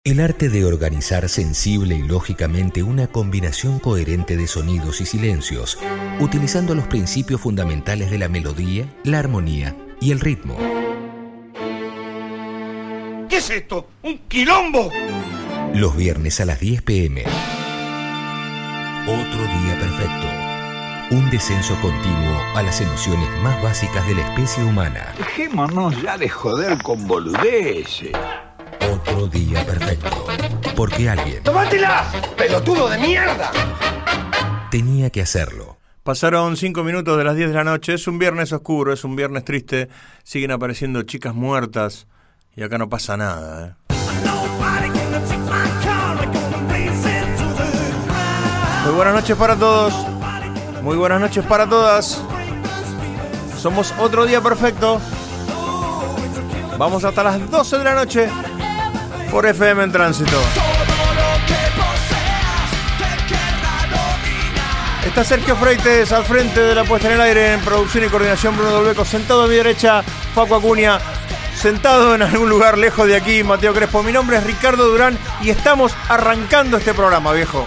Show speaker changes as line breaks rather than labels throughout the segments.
El arte de organizar sensible y lógicamente una combinación coherente de sonidos y silencios, utilizando los principios fundamentales de la melodía, la armonía y el ritmo.
¿Qué es esto? ¡Un quilombo!
Los viernes a las 10 p.m. Otro día perfecto. Un descenso continuo a las emociones más básicas de la especie humana.
Dejémonos ya de joder con boludeces.
Otro día perfecto. Porque alguien...
¡Tómatela, pelotudo de mierda!
Tenía que hacerlo.
Pasaron 5 minutos de las 10 de la noche. Es un viernes oscuro, es un viernes triste. Siguen apareciendo chicas muertas. Y acá no pasa nada, ¿eh? Muy buenas noches para todos. Muy buenas noches para todas. Somos Otro Día Perfecto. Vamos hasta las 12 de la noche por FM en Tránsito. Está Sergio Freites al frente de la puesta en el aire, en producción y coordinación Bruno Dolbeco, sentado a mi derecha Paco Acuña, sentado en algún lugar lejos de aquí Mateo Crespo. Mi nombre es Ricardo Durán y estamos arrancando este programa, viejo.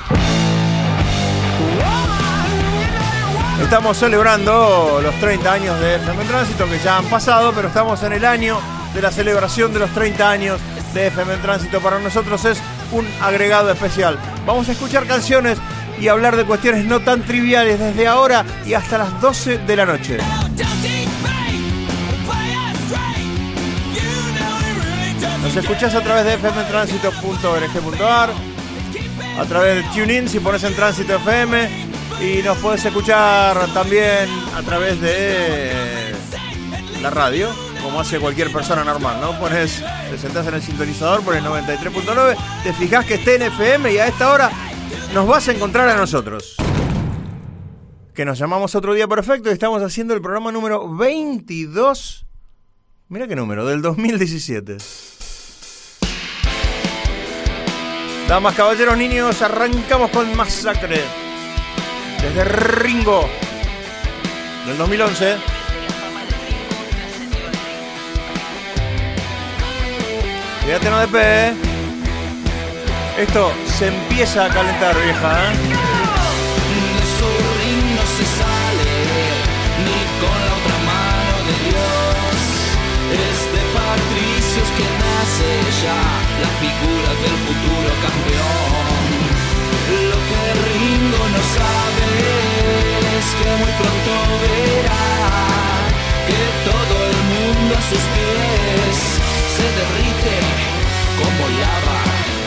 Estamos celebrando los 30 años de FM en Tránsito, que ya han pasado, pero estamos en el año de la celebración de los 30 años de FM en Tránsito. Para nosotros es un agregado especial. Vamos a escuchar canciones y hablar de cuestiones no tan triviales desde ahora y hasta las 12 de la noche. Nos escuchás a través de fmtransito.org.ar, a través de TuneIn si pones en Tránsito FM, y nos podés escuchar también a través de la radio, como hace cualquier persona normal, ¿no? Te sentás en el sintonizador, pones 93.9, te fijás que esté en FM y a esta hora nos vas a encontrar a nosotros. Que nos llamamos Otro Día Perfecto y estamos haciendo el programa número 22. Mira qué número, del 2017. Damas, caballeros, niños, arrancamos con Masacre. Desde Ringo, del 2011. Quédate no de pe. Esto se empieza a calentar, vieja, ¿eh?
Su ring no se sale, ni con la otra mano de Dios. Es de patricios que nace ya la figura del futuro campeón. Lo que Ringo no sabe es que muy pronto verá que todo el mundo a sus pies se derrite como lava.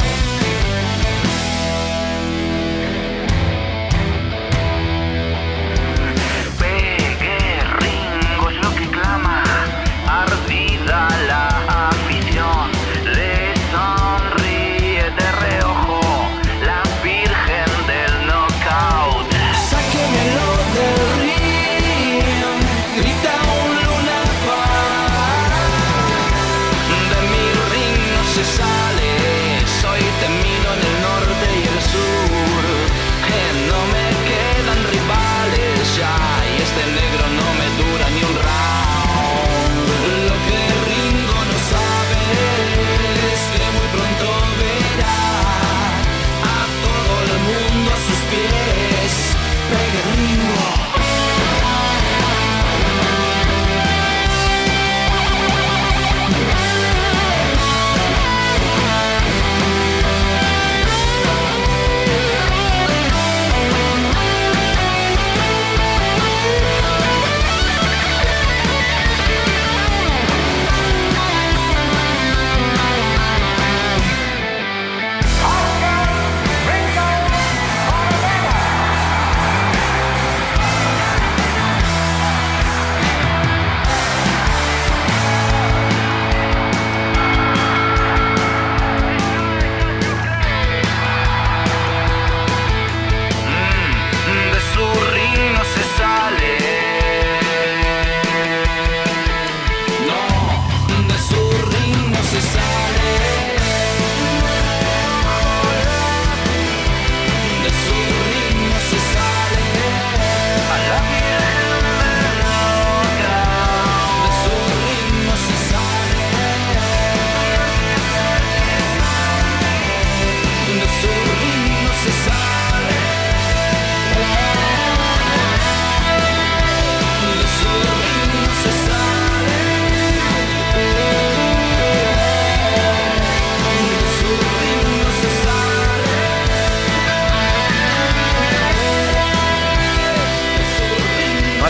Pegue, Ringo es lo que clama, ardida la afición, le sonríe de reojo la virgen del knockout.
Sáquenmelo del ring, grita un Luna Park. De mi ring no se sale,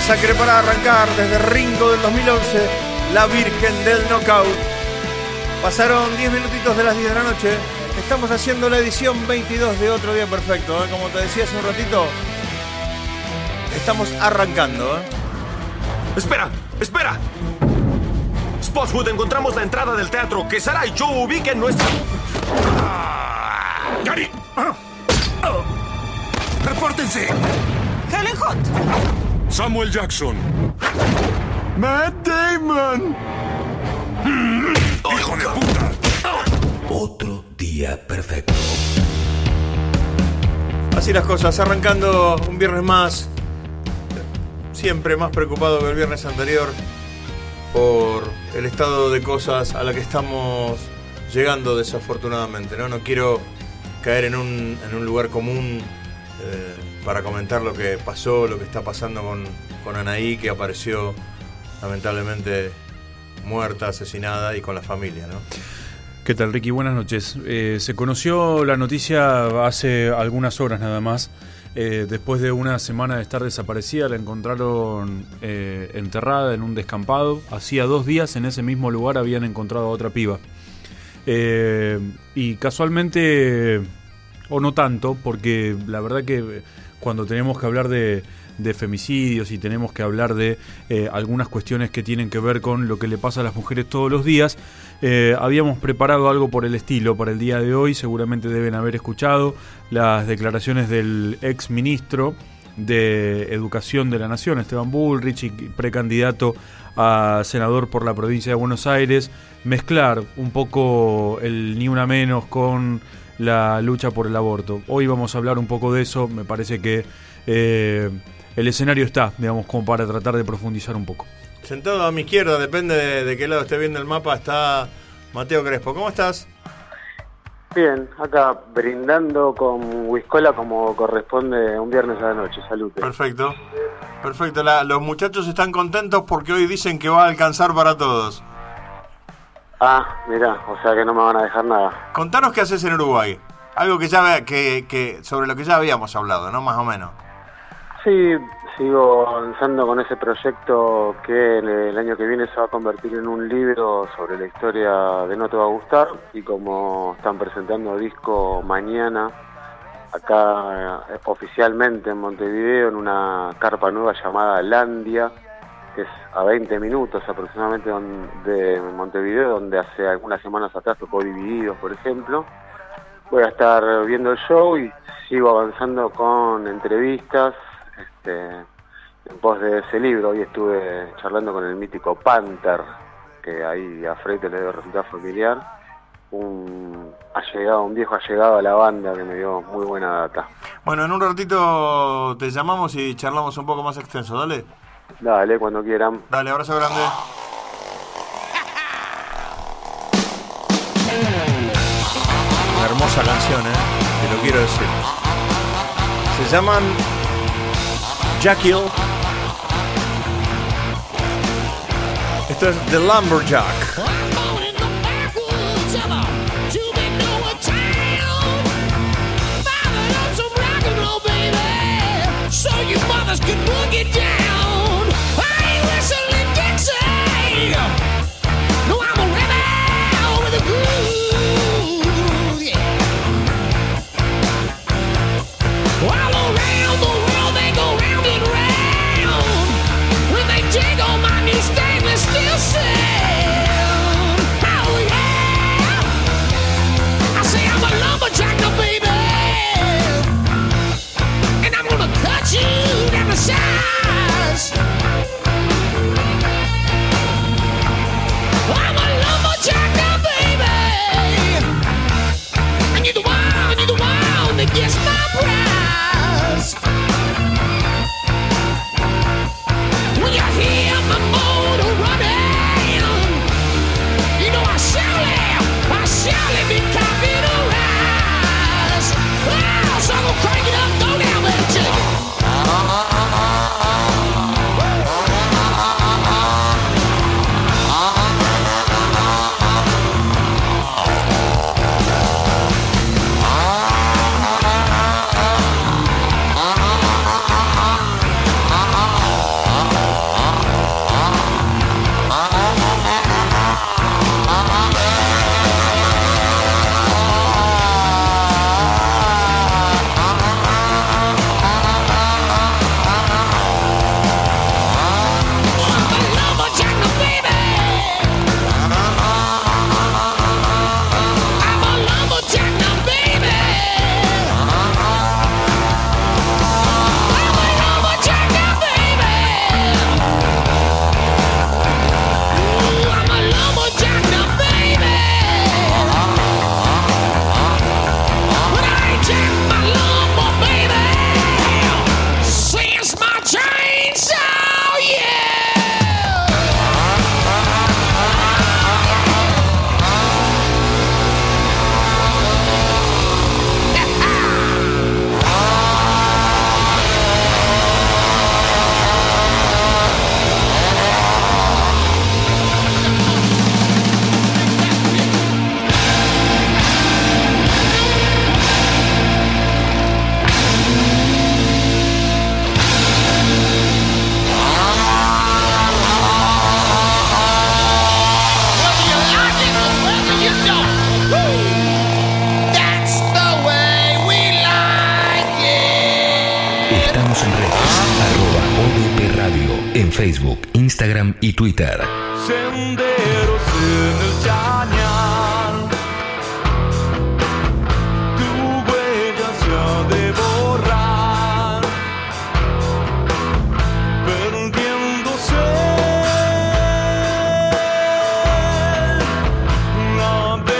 Masacre para arrancar desde Ringo del 2011, La Virgen del Knockout. Pasaron 10 minutitos de las 10 de la noche. Estamos haciendo la edición 22 de Otro Día Perfecto, ¿eh? Como te decía hace un ratito, estamos arrancando, ¿eh?
¡Espera! Spotswood, encontramos la entrada del teatro. Que Sarah y Joe ubiquen nuestra...
¡Gary! ¡Repórtense!
Helen Hunt.
Samuel Jackson. Matt Damon. ¡Hijo de puta!
Otro Día Perfecto.
Así las cosas, arrancando un viernes más. Siempre más preocupado que el viernes anterior por el estado de cosas a la que estamos llegando desafortunadamente, ¿no? No quiero caer en un lugar común para comentar lo que pasó, lo que está pasando con Anaí, que apareció lamentablemente muerta, asesinada y con la familia, ¿no?
¿Qué tal, Ricky? Buenas noches. Se conoció la noticia hace algunas horas nada más. Después de una semana de estar desaparecida, la encontraron enterrada en un descampado. Hacía 2 días en ese mismo lugar habían encontrado a otra piba. Y casualmente, o no tanto, porque la verdad que cuando tenemos que hablar de femicidios y tenemos que hablar de algunas cuestiones que tienen que ver con lo que le pasa a las mujeres todos los días, habíamos preparado algo por el estilo para el día de hoy. Seguramente deben haber escuchado las declaraciones del ex ministro de Educación de la Nación, Esteban Bullrich, y precandidato a senador por la provincia de Buenos Aires, mezclar un poco el ni una menos con la lucha por el aborto. Hoy vamos a hablar un poco de eso. Me parece que el escenario está, digamos, como para tratar de profundizar un poco.
Sentado a mi izquierda, depende de qué lado esté viendo el mapa, está Mateo Crespo. ¿Cómo estás?
Bien, acá brindando con Whiskola como corresponde un viernes a la noche. Salud.
Perfecto. Los muchachos están contentos porque hoy dicen que va a alcanzar para todos.
Ah, mirá, o sea que no me van a dejar nada.
Contanos qué haces en Uruguay. Algo que ya que sobre lo que ya habíamos hablado, ¿no? Más o menos.
Sí, sigo avanzando con ese proyecto que el año que viene se va a convertir en un libro sobre la historia de No Te Va a Gustar, y como están presentando disco mañana acá oficialmente en Montevideo, en una carpa nueva llamada Landia, que es a 20 minutos aproximadamente de Montevideo, donde hace algunas semanas atrás tocó Divididos, por ejemplo. Voy a estar viendo el show y sigo avanzando con entrevistas en pos de ese libro. Hoy estuve charlando con el mítico Panther, que ahí a Freite le debe resultar familiar, un viejo allegado a la banda que me dio muy buena data.
Bueno, en un ratito te llamamos y charlamos un poco más extenso, dale.
Dale, cuando quieran.
Dale, abrazo grande. Una hermosa canción, te lo quiero decir. Se llaman Jekyll. Esto es The Lumberjack.
Still say
En Facebook, Instagram y Twitter.
Senderos en el Chañar, tu huella se ha de borrar, perdiéndose a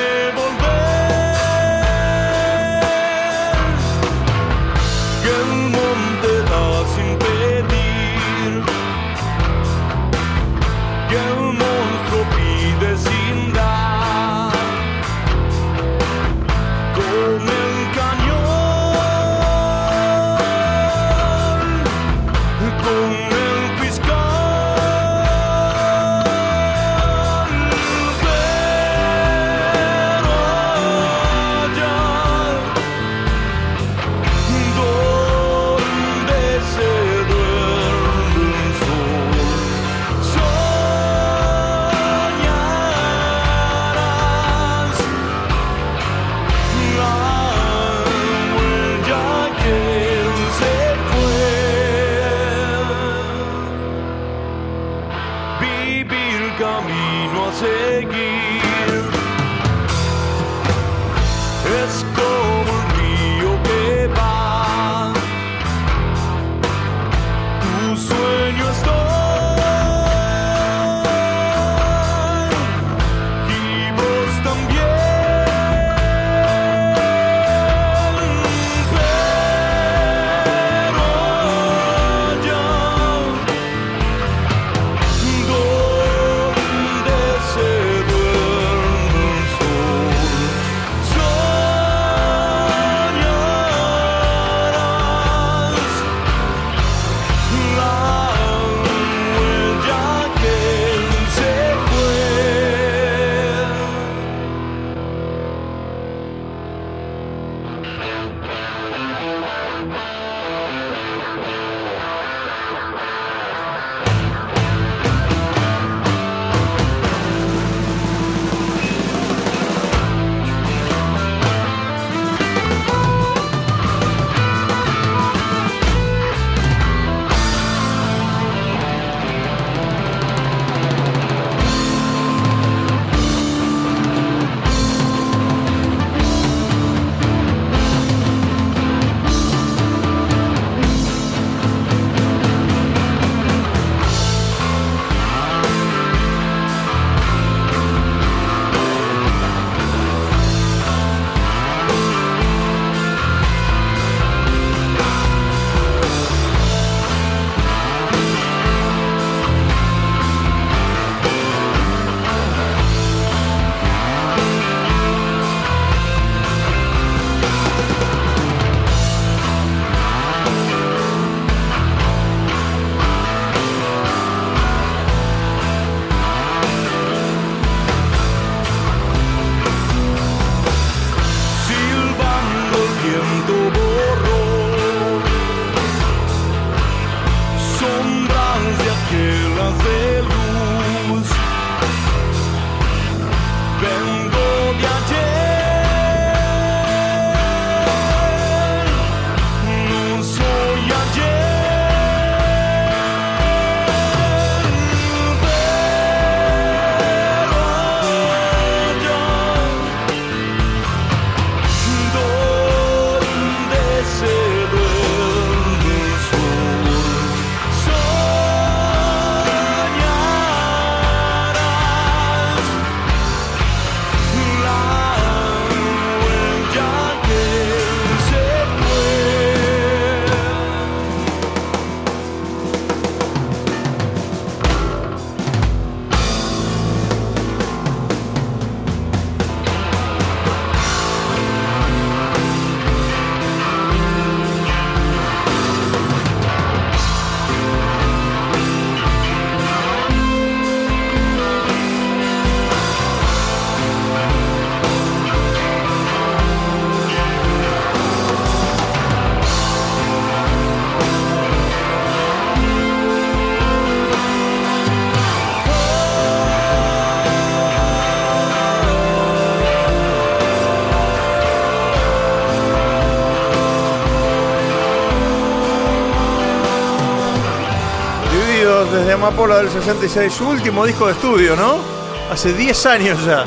devolver, que el monte da sin pedir, que el monstruo pide sin dar, con el cañón, con el fiscal, pero allá donde se duerme el sol, soñarás la huella que se fue, vivir camino a seguir, es como el río que va, tu sueño estoy y vos también, pero allá donde se duerme el sol, soñarás
Divididos desde Amapola del 66, su último disco de estudio, ¿no? Hace 10 años ya.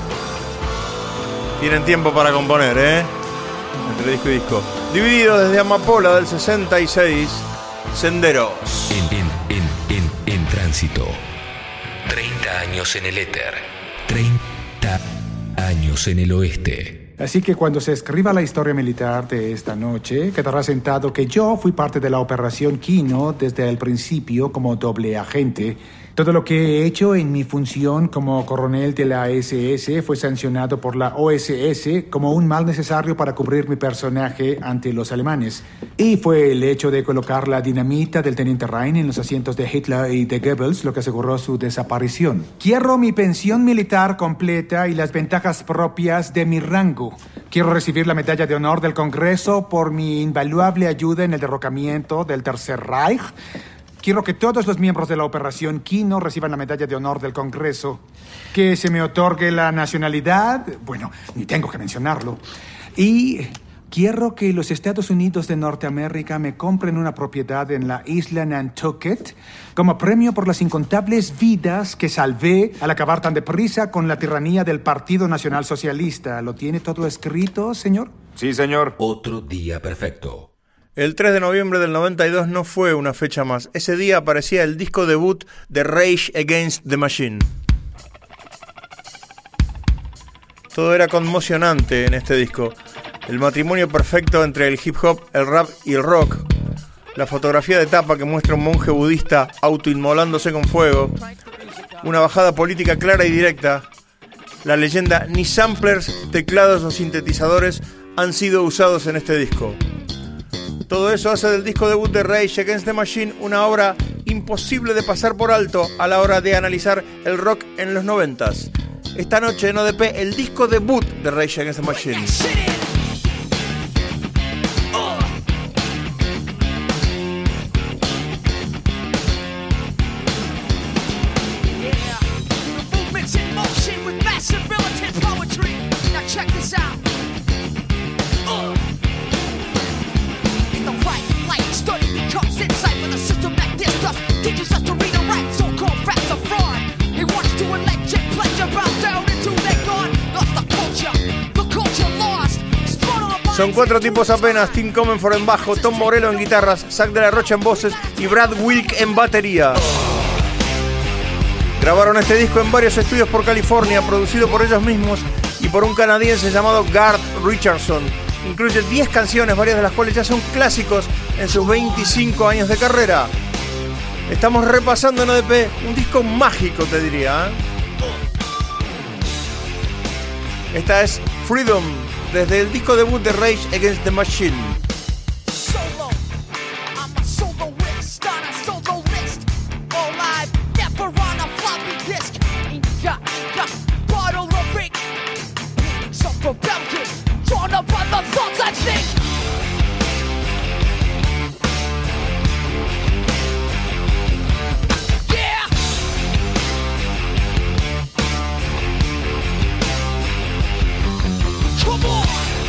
Tienen tiempo para componer, entre disco y disco. Divididos desde Amapola del 66, Senderos.
En tránsito. 30 años en el éter. 30 años en el oeste.
Así que cuando se escriba la historia militar de esta noche, quedará sentado que yo fui parte de la Operación Kino desde el principio como doble agente. Todo lo que he hecho en mi función como coronel de la SS fue sancionado por la OSS como un mal necesario para cubrir mi personaje ante los alemanes. Y fue el hecho de colocar la dinamita del teniente Rhein en los asientos de Hitler y de Goebbels lo que aseguró su desaparición. Quiero mi pensión militar completa y las ventajas propias de mi rango. Quiero recibir la medalla de honor del Congreso por mi invaluable ayuda en el derrocamiento del Tercer Reich. Quiero que todos los miembros de la Operación Kino reciban la medalla de honor del Congreso. Que se me otorgue la nacionalidad. Bueno, ni tengo que mencionarlo. Y quiero que los Estados Unidos de Norteamérica me compren una propiedad en la isla Nantucket como premio por las incontables vidas que salvé al acabar tan deprisa con la tiranía del Partido Nacional Socialista. ¿Lo tiene todo escrito, señor?
Sí, señor.
Otro día perfecto.
El 3 de noviembre del 92 no fue una fecha más. Ese día aparecía el disco debut de Rage Against the Machine. Todo era conmocionante en este disco. El matrimonio perfecto entre el hip hop, el rap y el rock. La fotografía de tapa que muestra un monje budista autoinmolándose con fuego. Una bajada política clara y directa. La leyenda: ni samplers, teclados o sintetizadores han sido usados en este disco. Todo eso hace del disco debut de Rage Against the Machine una obra imposible de pasar por alto a la hora de analizar el rock en los 90s. Esta noche en ODP, el disco debut de Rage Against the Machine. Son 4 tipos apenas: Tim Comenford en bajo, Tom Morello en guitarras, Zach de la Rocha en voces y Brad Wilk en batería. Grabaron este disco en varios estudios por California, producido por ellos mismos y por un canadiense llamado Garth Richardson. Incluye 10 canciones, varias de las cuales ya son clásicos en sus 25 años de carrera. Estamos repasando en ODP un disco mágico, te diría, Esta es Freedom, desde el disco debut de Rage Against the Machine.
Come on!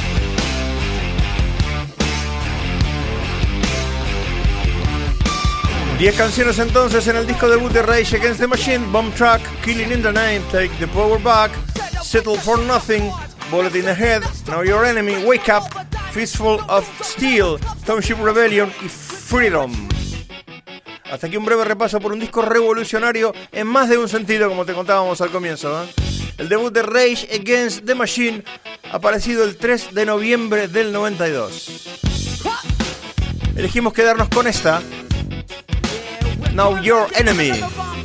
10 canciones entonces en el disco debut de Rage Against the Machine: Bomb Track, Killing in the Name, Take the Power Back, Settle for Nothing, Bullet in the Head, Know Your Enemy, Wake Up, Fistful of Steel, Township Rebellion y Freedom. Hasta aquí un breve repaso por un disco revolucionario en más de un sentido, como te contábamos al comienzo, El debut de Rage Against the Machine, aparecido el 3 de noviembre del 92. Elegimos quedarnos con esta, Know Your Enemy.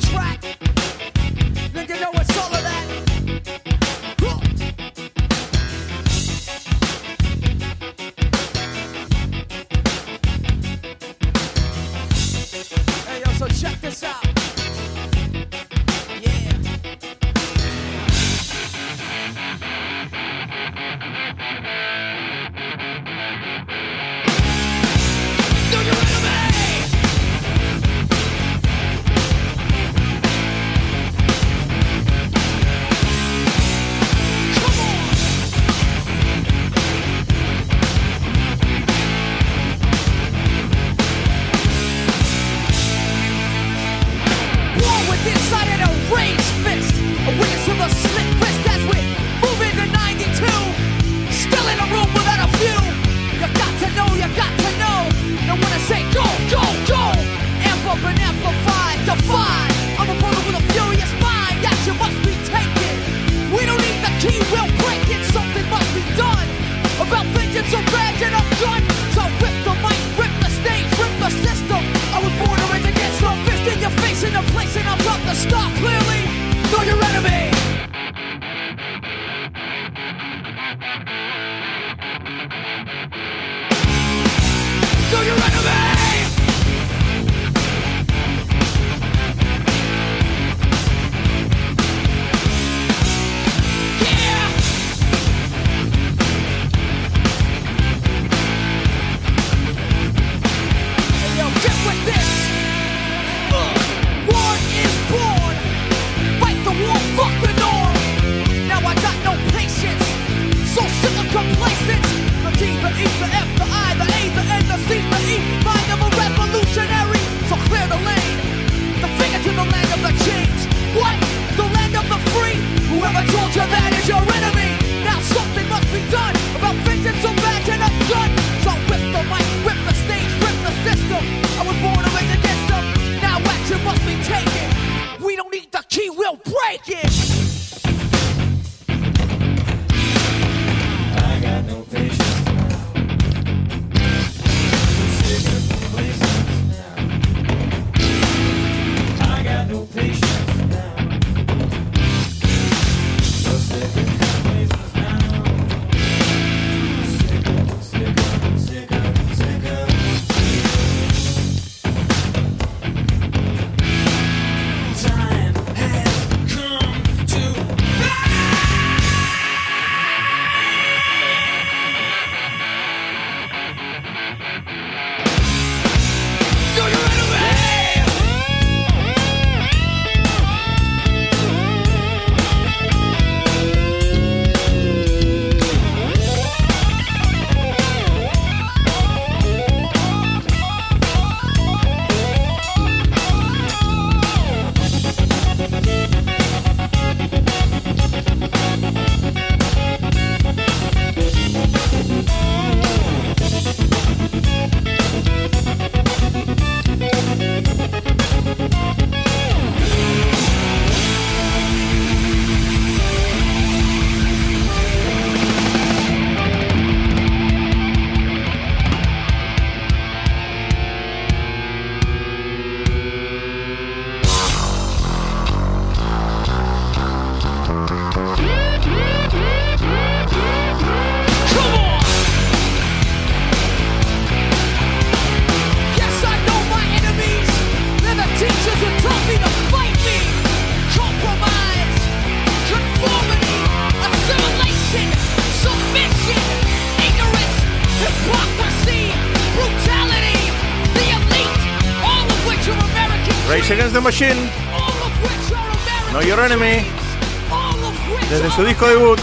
So check this out. vengeance so bad and I'm done. So rip the mic, rip the stage, rip the system. I was born to rage against them. Fist in your face in a place and I'm about to stop clearly. Know your enemy. Know your enemy. Complacent. The D, the E, the F, the I, the A, the N, the C, the E. Mind of a revolutionary. So clear the lane. The finger to the land of the chains. What? The land of the free. Whoever told you that is your enemy. Now something must be done about vengeance so bad and I'm done. So rip the mic, rip the stage, rip the system. I was born to rage against them. Now action must be taken. We don't need the key, we'll break it.
No patience now. Sick of complacency now. I got no patience now. So sick of complacency now. Sick of, sick of, sick of, sick of. Time has come to
Rage Against the Machine, Know Your Enemy, desde su disco debut,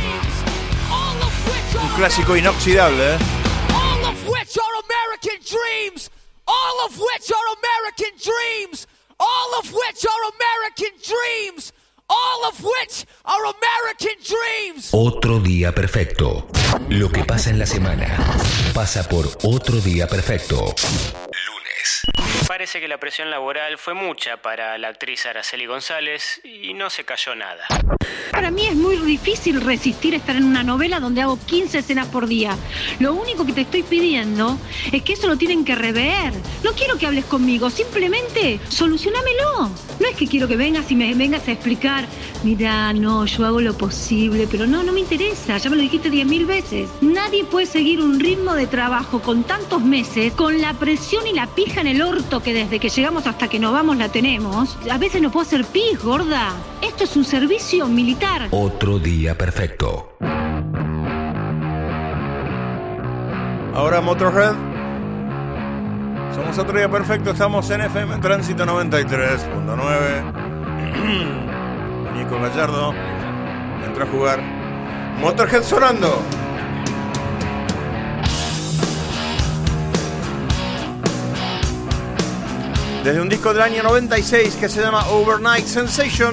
un clásico inoxidable,
All of which are American dreams. All of which are American dreams. All of which are American dreams. All of which are American dreams.
Otro día perfecto. Lo que pasa en la semana pasa por Otro día perfecto. Lunes.
Parece que la presión laboral fue mucha para la actriz Araceli González y no se cayó nada.
Para mí es muy difícil resistir estar en una novela donde hago 15 escenas por día. Lo único que te estoy pidiendo es que eso lo tienen que rever. No quiero que hables conmigo, simplemente solucionámelo. No es que quiero que vengas y me vengas a explicar, mira, no, yo hago lo posible, pero no me interesa, ya me lo dijiste 10.000 veces. Nadie puede seguir un ritmo de trabajo con tantos meses, con la presión y la pija en el orto que desde que llegamos hasta que nos vamos la tenemos. A veces no puedo hacer pis, gorda. Esto es un servicio militar.
Otro día perfecto.
Ahora Motorhead. Somos Otro día perfecto, estamos en FM Tránsito 93.9. Nico Gallardo entró a jugar. Motorhead sonando. Desde un disco del año 96 que se llama Overnight Sensation.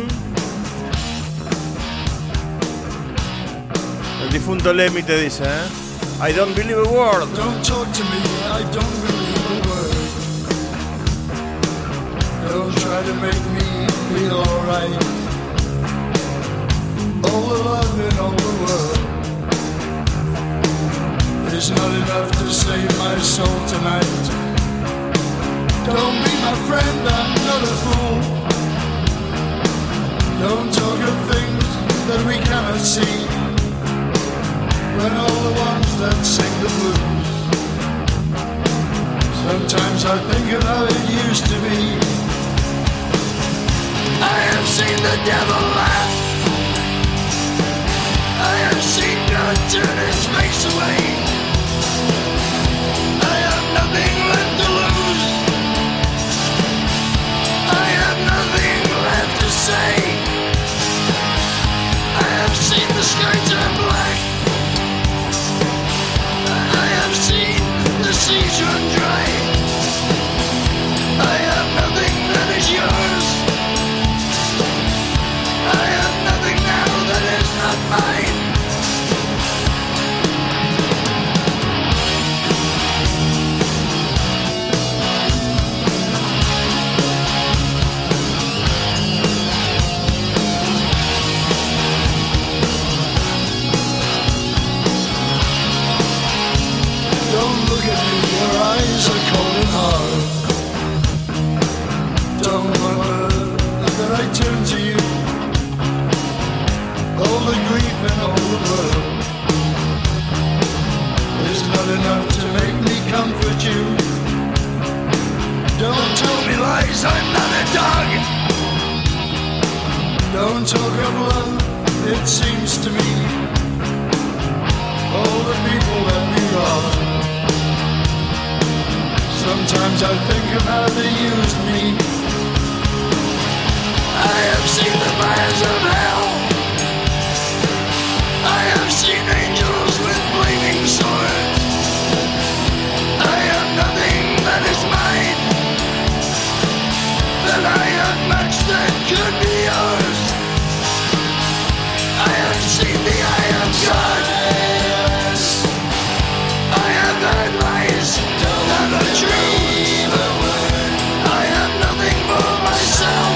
El difunto Lemmy te dice, I don't believe a word.
Don't talk to me, I don't believe a word. Don't try to make me feel alright. All the love in all the world is not enough to save my soul tonight. Don't be my friend, I'm not a fool. Don't talk of things that we cannot see, when all the ones that sing the blues. Sometimes I think of how it used to be. I have seen the devil laugh. I have seen God turn his face away. I have nothing left to lose. I have nothing left to say. I have seen the sky turn black. I have seen the seas run dry. I have nothing that is yours. I have nothing now that is not mine. Don't look at me, your eyes are cold and hard. Don't wonder that I turn to you. All the grief and all the world is not enough to make me comfort you. Don't tell me lies, I'm not a dog. Don't talk of love, it seems to me. All the people that we are. Sometimes I think of how they used me. I have seen the fires of hell. I have seen angels with flaming swords. I have nothing that is mine, that I have much that could be yours. I have seen the eye of God. I have heard lies that are true. I have nothing for myself.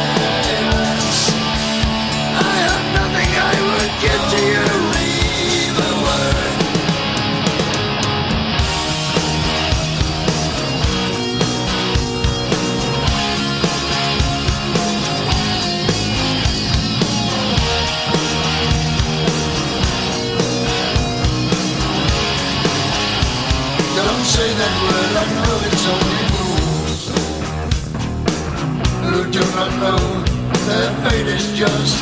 I have nothing I would give to you. Don't say that word, I know it's only fools who do not know that fate is just.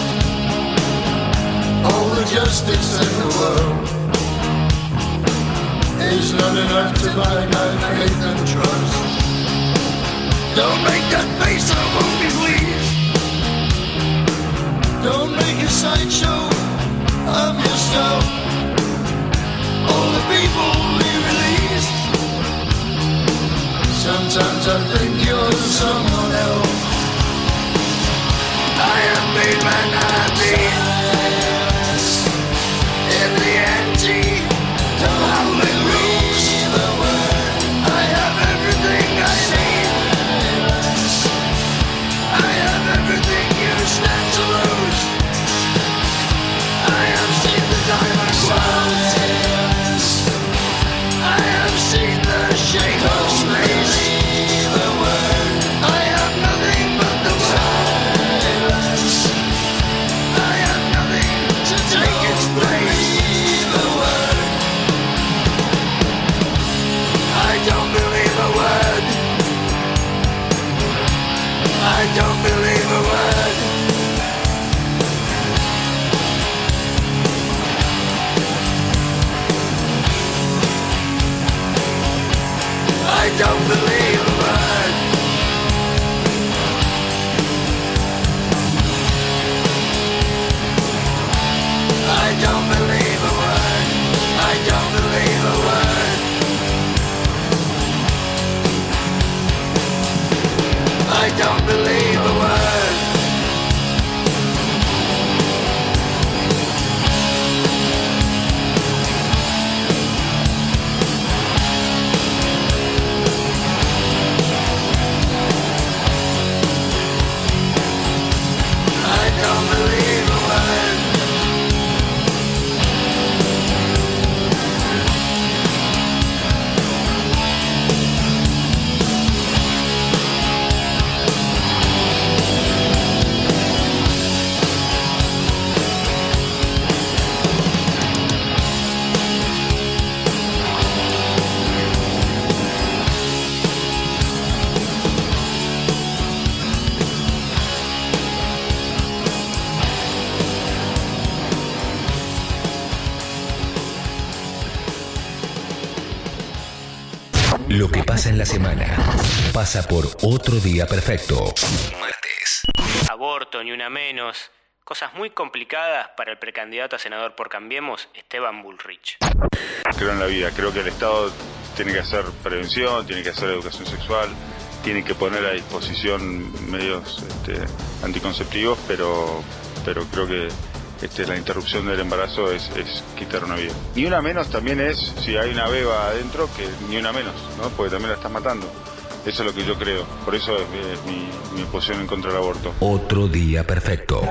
All the justice in the world is not enough to buy my faith and trust. Don't make that face, I won't be pleased. Don't make a sideshow of yourself. All the people we released. Sometimes I think you're someone else. I have made my happy in the empty, howling rooms. I have everything I need. I have everything you stand to lose. I have seen the diamond clouds. I have seen the shake of space. I have nothing but the silence. I have nothing to take its place. I don't believe a word. I don't believe a word. I don't believe a word. I don't believe a word. I don't believe a word. I don't believe a word.
Lo que pasa en la semana pasa por Otro Día Perfecto. Martes.
Aborto, ni una menos. Cosas muy complicadas para el precandidato a senador por Cambiemos, Esteban Bullrich.
Creo en la vida, creo que el Estado tiene que hacer prevención, tiene que hacer educación sexual, tiene que poner a disposición medios anticonceptivos, pero creo que la interrupción del embarazo es quitar una vida. Ni una menos también es, si hay una beba adentro, que ni una menos, ¿no? Porque también la estás matando. Eso es lo que yo creo. Por eso es mi posición en contra del aborto.
Otro Día Perfecto.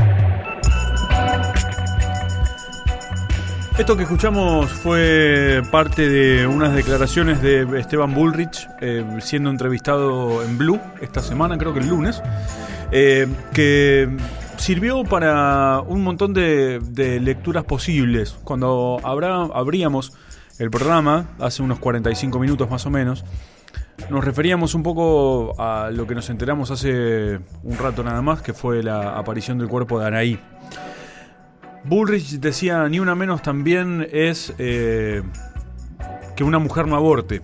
Esto que escuchamos fue parte de unas declaraciones de Esteban Bullrich, siendo entrevistado en Blue esta semana, creo que el lunes, que sirvió para un montón de lecturas posibles. Cuando abríamos el programa, hace unos 45 minutos más o menos, nos referíamos un poco a lo que nos enteramos hace un rato nada más, que fue la aparición del cuerpo de Anaí. Bullrich decía, ni una menos también es que una mujer no aborte.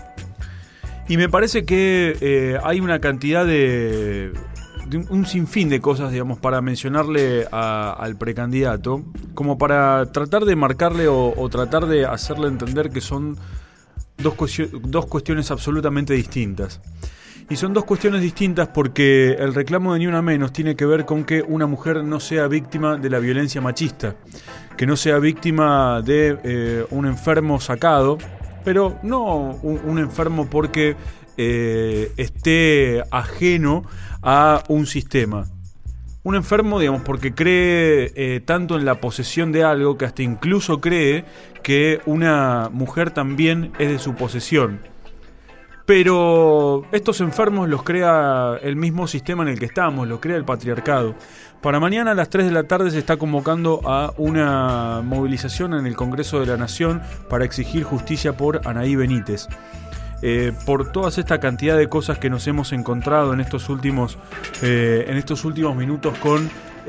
Y me parece que hay una cantidad de un sinfín de cosas, digamos, para mencionarle al precandidato, como para tratar de marcarle o tratar de hacerle entender que son dos cuestiones absolutamente distintas. Y son dos cuestiones distintas porque el reclamo de Ni Una Menos tiene que ver con que una mujer no sea víctima de la violencia machista, que no sea víctima de un enfermo sacado, pero no un enfermo porque esté ajeno a un sistema. Un enfermo, digamos, porque cree tanto en la posesión de algo que hasta incluso cree que una mujer también es de su posesión. Pero estos enfermos los crea el mismo sistema en el que estamos, los crea el patriarcado. Para mañana a las 3 de la tarde se está convocando a una movilización en el Congreso de la Nación para exigir justicia por Anaí Benítez. Por toda esta cantidad de cosas que nos hemos encontrado en estos últimos minutos con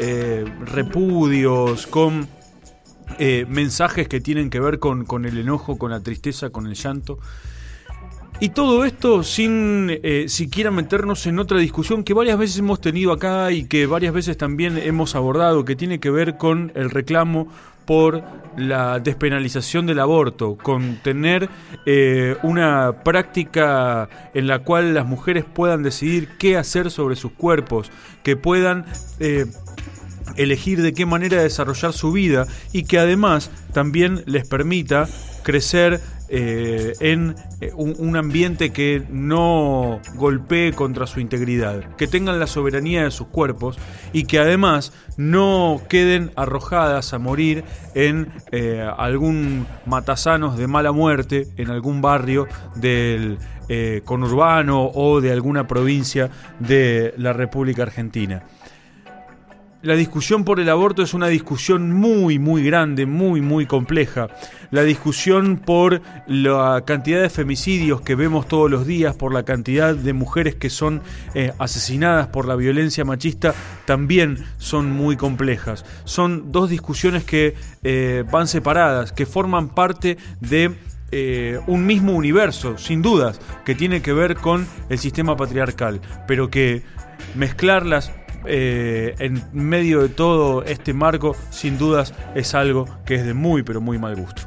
repudios, con mensajes que tienen que ver con el enojo, con la tristeza, con el llanto. Y todo esto sin siquiera meternos en otra discusión que varias veces hemos tenido acá y que varias veces también hemos abordado, que tiene que ver con el reclamo por la despenalización del aborto, con tener una práctica en la cual las mujeres puedan decidir qué hacer sobre sus cuerpos, que puedan elegir de qué manera desarrollar su vida y que además también les permita crecer en un ambiente que no golpee contra su integridad, que tengan la soberanía de sus cuerpos y que además no queden arrojadas a morir en algún matasanos de mala muerte, en algún barrio del conurbano o de alguna provincia de la República Argentina. La discusión por el aborto es una discusión muy, muy grande, muy, muy compleja. La discusión por la cantidad de femicidios que vemos todos los días, por la cantidad de mujeres que son asesinadas por la violencia machista, también son muy complejas. Son dos discusiones que van separadas, que forman parte de un mismo universo, sin dudas, que tiene que ver con el sistema patriarcal, pero que mezclarlas en medio de todo este marco, sin dudas, es algo que es de muy, pero muy mal gusto.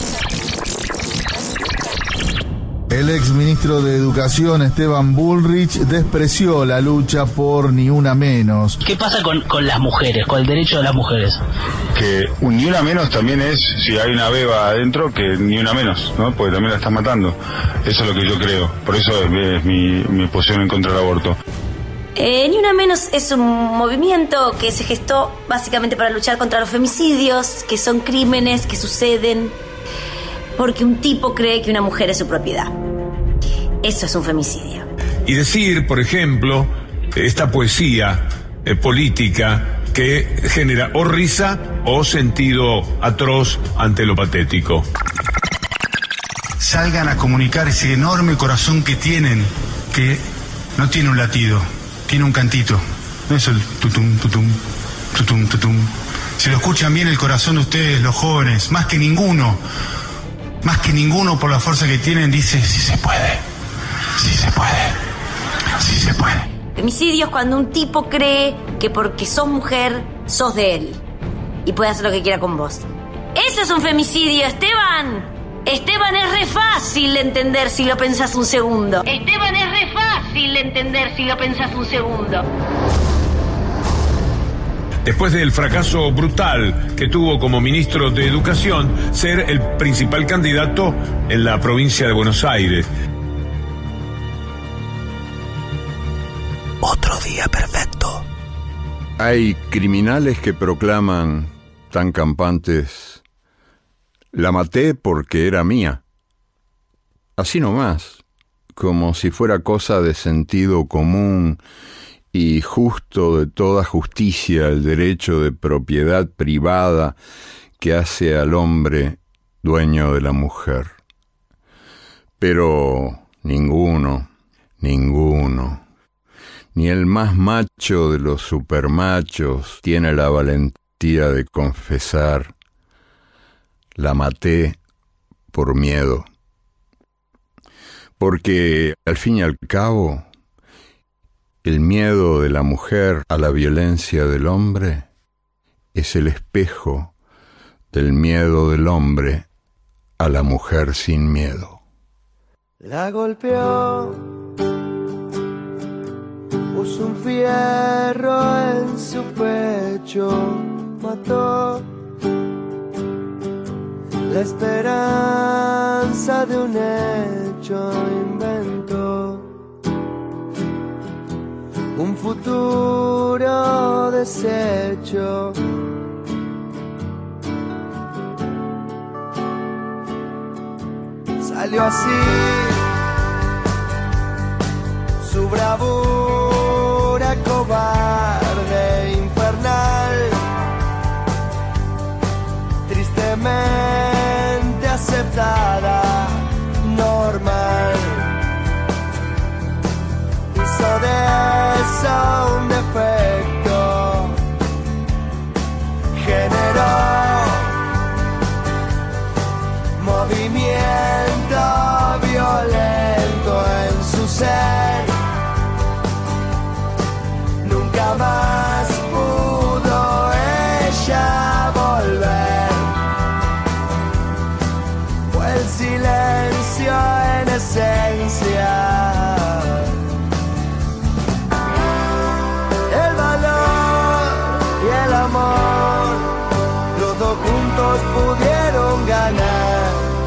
El ex ministro de Educación, Esteban Bullrich, despreció la lucha por Ni Una Menos.
¿Qué pasa con las mujeres, con el derecho de las mujeres?
Que un Ni Una Menos también es, si hay una beba adentro, que ni una menos, ¿no? Porque también la estás matando. Eso es lo que yo creo. Por eso es mi posición en contra del aborto.
Ni Una Menos es un movimiento que se gestó básicamente para luchar contra los femicidios, que son crímenes que suceden porque un tipo cree que una mujer es su propiedad. Eso es un femicidio.
Y decir, por ejemplo, esta poesía política que genera o risa o sentido atroz ante lo patético.
Salgan a comunicar ese enorme corazón que tienen, que no tiene un latido, tiene un cantito. No es el tutum, tutum, tutum, tutum. Si lo escuchan bien el corazón de ustedes, los jóvenes, más que ninguno, más que ninguno por la fuerza que tienen, dice: sí se puede, sí se puede, sí se puede.
Femicidio es cuando un tipo cree que porque sos mujer, sos de él y puede hacer lo que quiera con vos. Eso es un femicidio, Esteban. Esteban, es re fácil de entender si lo pensás un segundo. Esteban, es re fácil de entender si lo pensás un segundo.
Después del fracaso brutal que tuvo como ministro de Educación, ser el principal candidato en la provincia de Buenos Aires.
Otro día perfecto.
Hay criminales que proclaman tan campantes: la maté porque era mía. Así nomás, como si fuera cosa de sentido común y justo de toda justicia el derecho de propiedad privada que hace al hombre dueño de la mujer. Pero ninguno, ni el más macho de los supermachos tiene la valentía de confesar: la maté por miedo. Porque, al fin y al cabo, el miedo de la mujer a la violencia del hombre es el espejo del miedo del hombre a la mujer sin miedo.
La golpeó, puso un fierro en su pecho, mató la esperanza de un hecho, inventó un futuro deshecho. Salió así su bravura cobarde, infernal, tristemente aceptada, normal. Hizo de eso un defecto, generó movimiento violento en su ser. Nunca más pudo ella volver. Fue el silencio en esencia. El valor y el amor, los dos juntos pudieron ganar.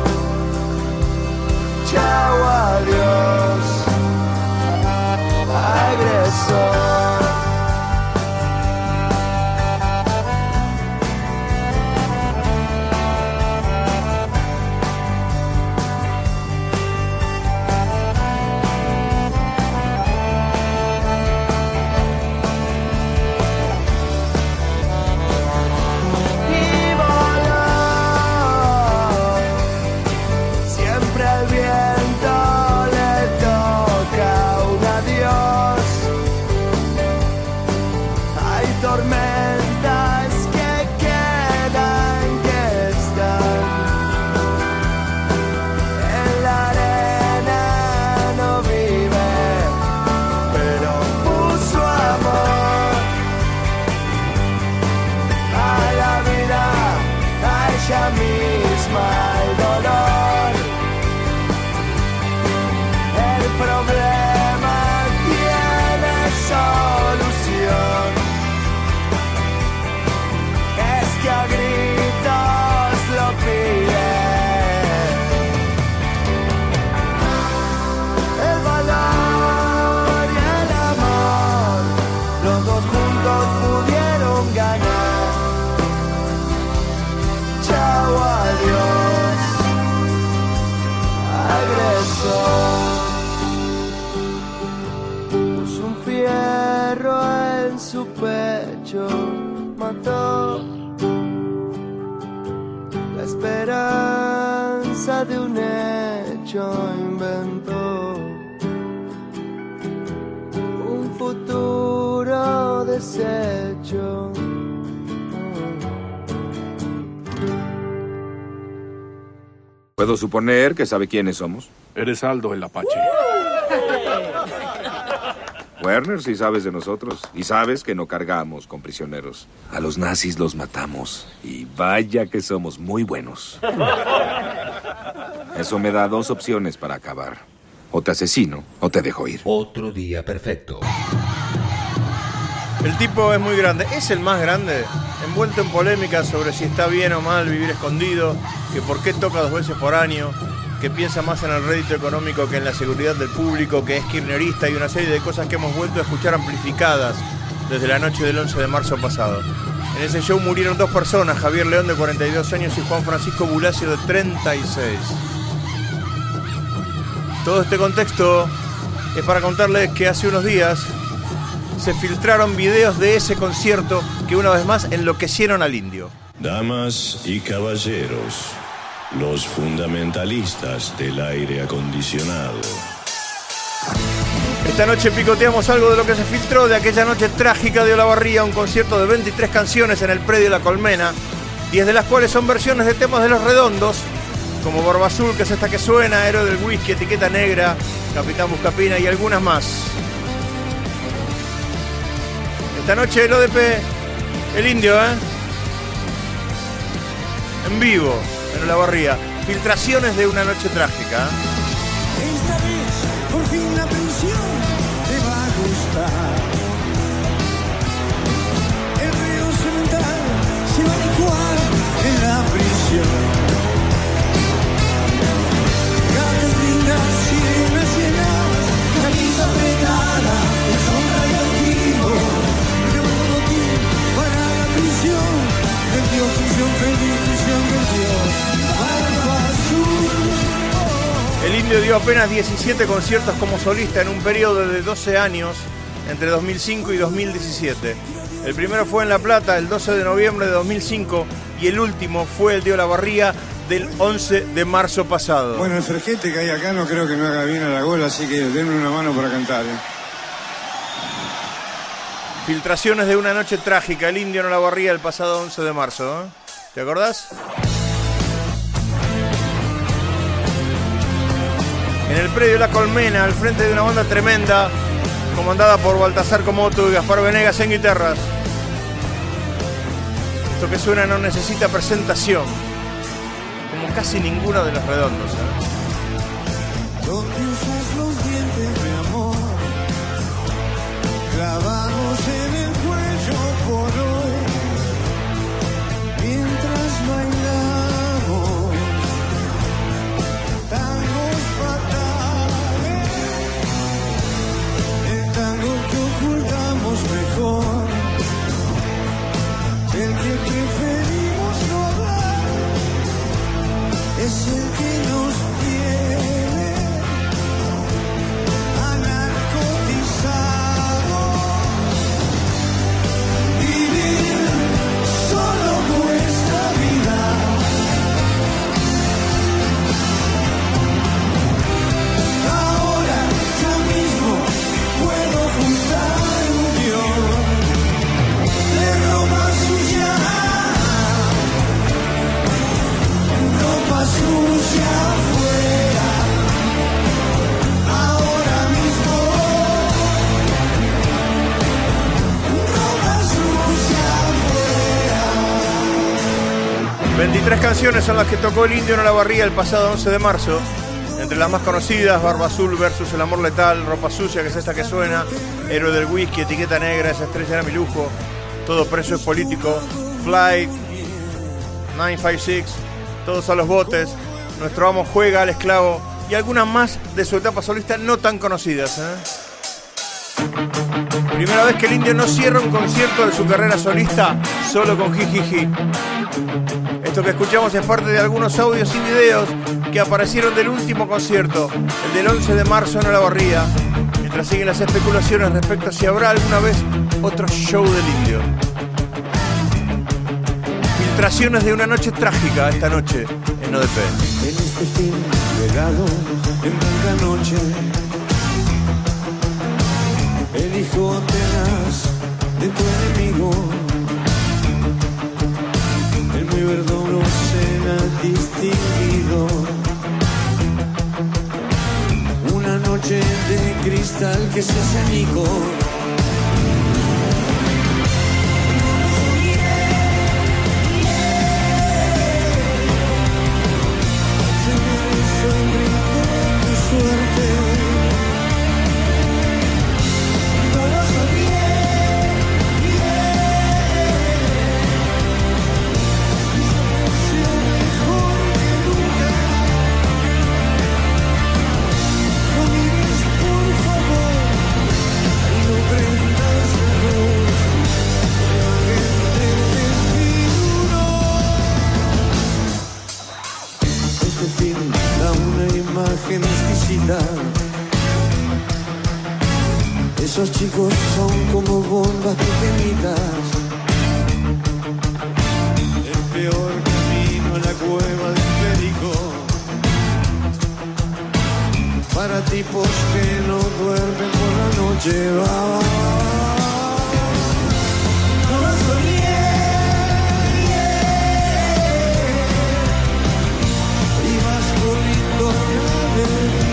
Chao, adiós, agresor. Mató la esperanza de un hecho, inventó un futuro deshecho.
Puedo suponer que sabe quiénes somos.
Eres Aldo el Apache.
Werner, si sabes de nosotros. Y sabes que no cargamos con prisioneros. A los nazis los matamos. Y vaya que somos muy buenos. Eso me da 2 opciones para acabar. O te asesino o te dejo ir.
Otro día perfecto.
El tipo es muy grande, es el más grande, envuelto en polémicas sobre si está bien o mal vivir escondido, que por qué toca 2 veces por año, que piensa más en el rédito económico que en la seguridad del público, que es kirchnerista y una serie de cosas que hemos vuelto a escuchar amplificadas desde la noche del 11 de marzo pasado. En ese show murieron 2 personas, Javier León de 42 años y Juan Francisco Bulacio de 36. Todo este contexto es para contarles que hace unos días se filtraron videos de ese concierto que una vez más enloquecieron al indio.
Damas y caballeros, los fundamentalistas del aire acondicionado.
Esta noche picoteamos algo de lo que se filtró de aquella noche trágica de Olavarría, un concierto de 23 canciones en el predio La Colmena, 10 de las cuales son versiones de temas de Los Redondos, como Barba Azul, que es esta que suena, Héroe del Whisky, Etiqueta Negra, Capitán Buscapina y algunas más. Esta noche el ODP, el indio, en vivo, en Olavarría. Filtraciones de una noche trágica.
Esta vez, por fin la prisión te va a gustar. El río cemental se va a licuar en la prisión. Gatas lindas, sirenas llenas, camisa apretada, la sombra y el vivo. Para la prisión del Dios, prisión feliz, prisión del Dios. Barba Azul.
El indio dio apenas 17 conciertos como solista en un periodo de 12 años entre 2005 y 2017. El primero fue en La Plata el 12 de noviembre de 2005 y el último fue el de Olavarría del 11 de marzo pasado.
Bueno, el frejete que hay acá no creo que me haga bien a la gola, así que denme una mano para cantar.
Filtraciones de una noche trágica, el indio en Olavarría el pasado 11 de marzo. ¿Te acordás? En el predio La Colmena, al frente de una banda tremenda, comandada por Baltasar Comoto y Gaspar Venegas en guitarras. Esto que suena no necesita presentación, como casi ninguno de Los Redondos.
Donde usas los dientes de amor, clavados en el cuello por hoy, mientras bailamos tangos fatales, el tango que ocultamos mejor, el que preferimos no hablar, es el que nos tiene anarcotizado. Ahora mismo
23 canciones son las que tocó el indio en Olavarría el pasado 11 de marzo. Entre las más conocidas, Barba Azul versus El Amor Letal, Ropa Sucia, que es esta que suena, Héroe del Whisky, Etiqueta Negra, Esa Estrella era mi lujo, Todo Preso es Político, Flight, 956, Todos a los Botes, Nuestro Amo Juega al Esclavo y algunas más de su etapa solista no tan conocidas. Primera vez que el indio no cierra un concierto de su carrera solista solo con Jijiji. Esto que escuchamos es parte de algunos audios y videos que aparecieron del último concierto, el del 11 de marzo en Olavarría, mientras siguen las especulaciones respecto a si habrá alguna vez otro show del indio. Filtraciones de una noche trágica esta noche en ODP.
En este fin regalo en blanca noche, elijo tenaz de tu enemigo. El muy verdoso será distinguido
cristal que se hace añicos. Suerte. No lo sabía, yo mejor que nunca. No mires por favor y no prendas la luz. La gente te figuró. Este film da una imagen exquisita. Esos chicos son como bombas pequeñitas. El peor camino a la cueva del Perico. Para tipos que no duermen por la noche. No lo soñé. Y vas corriendo a ver.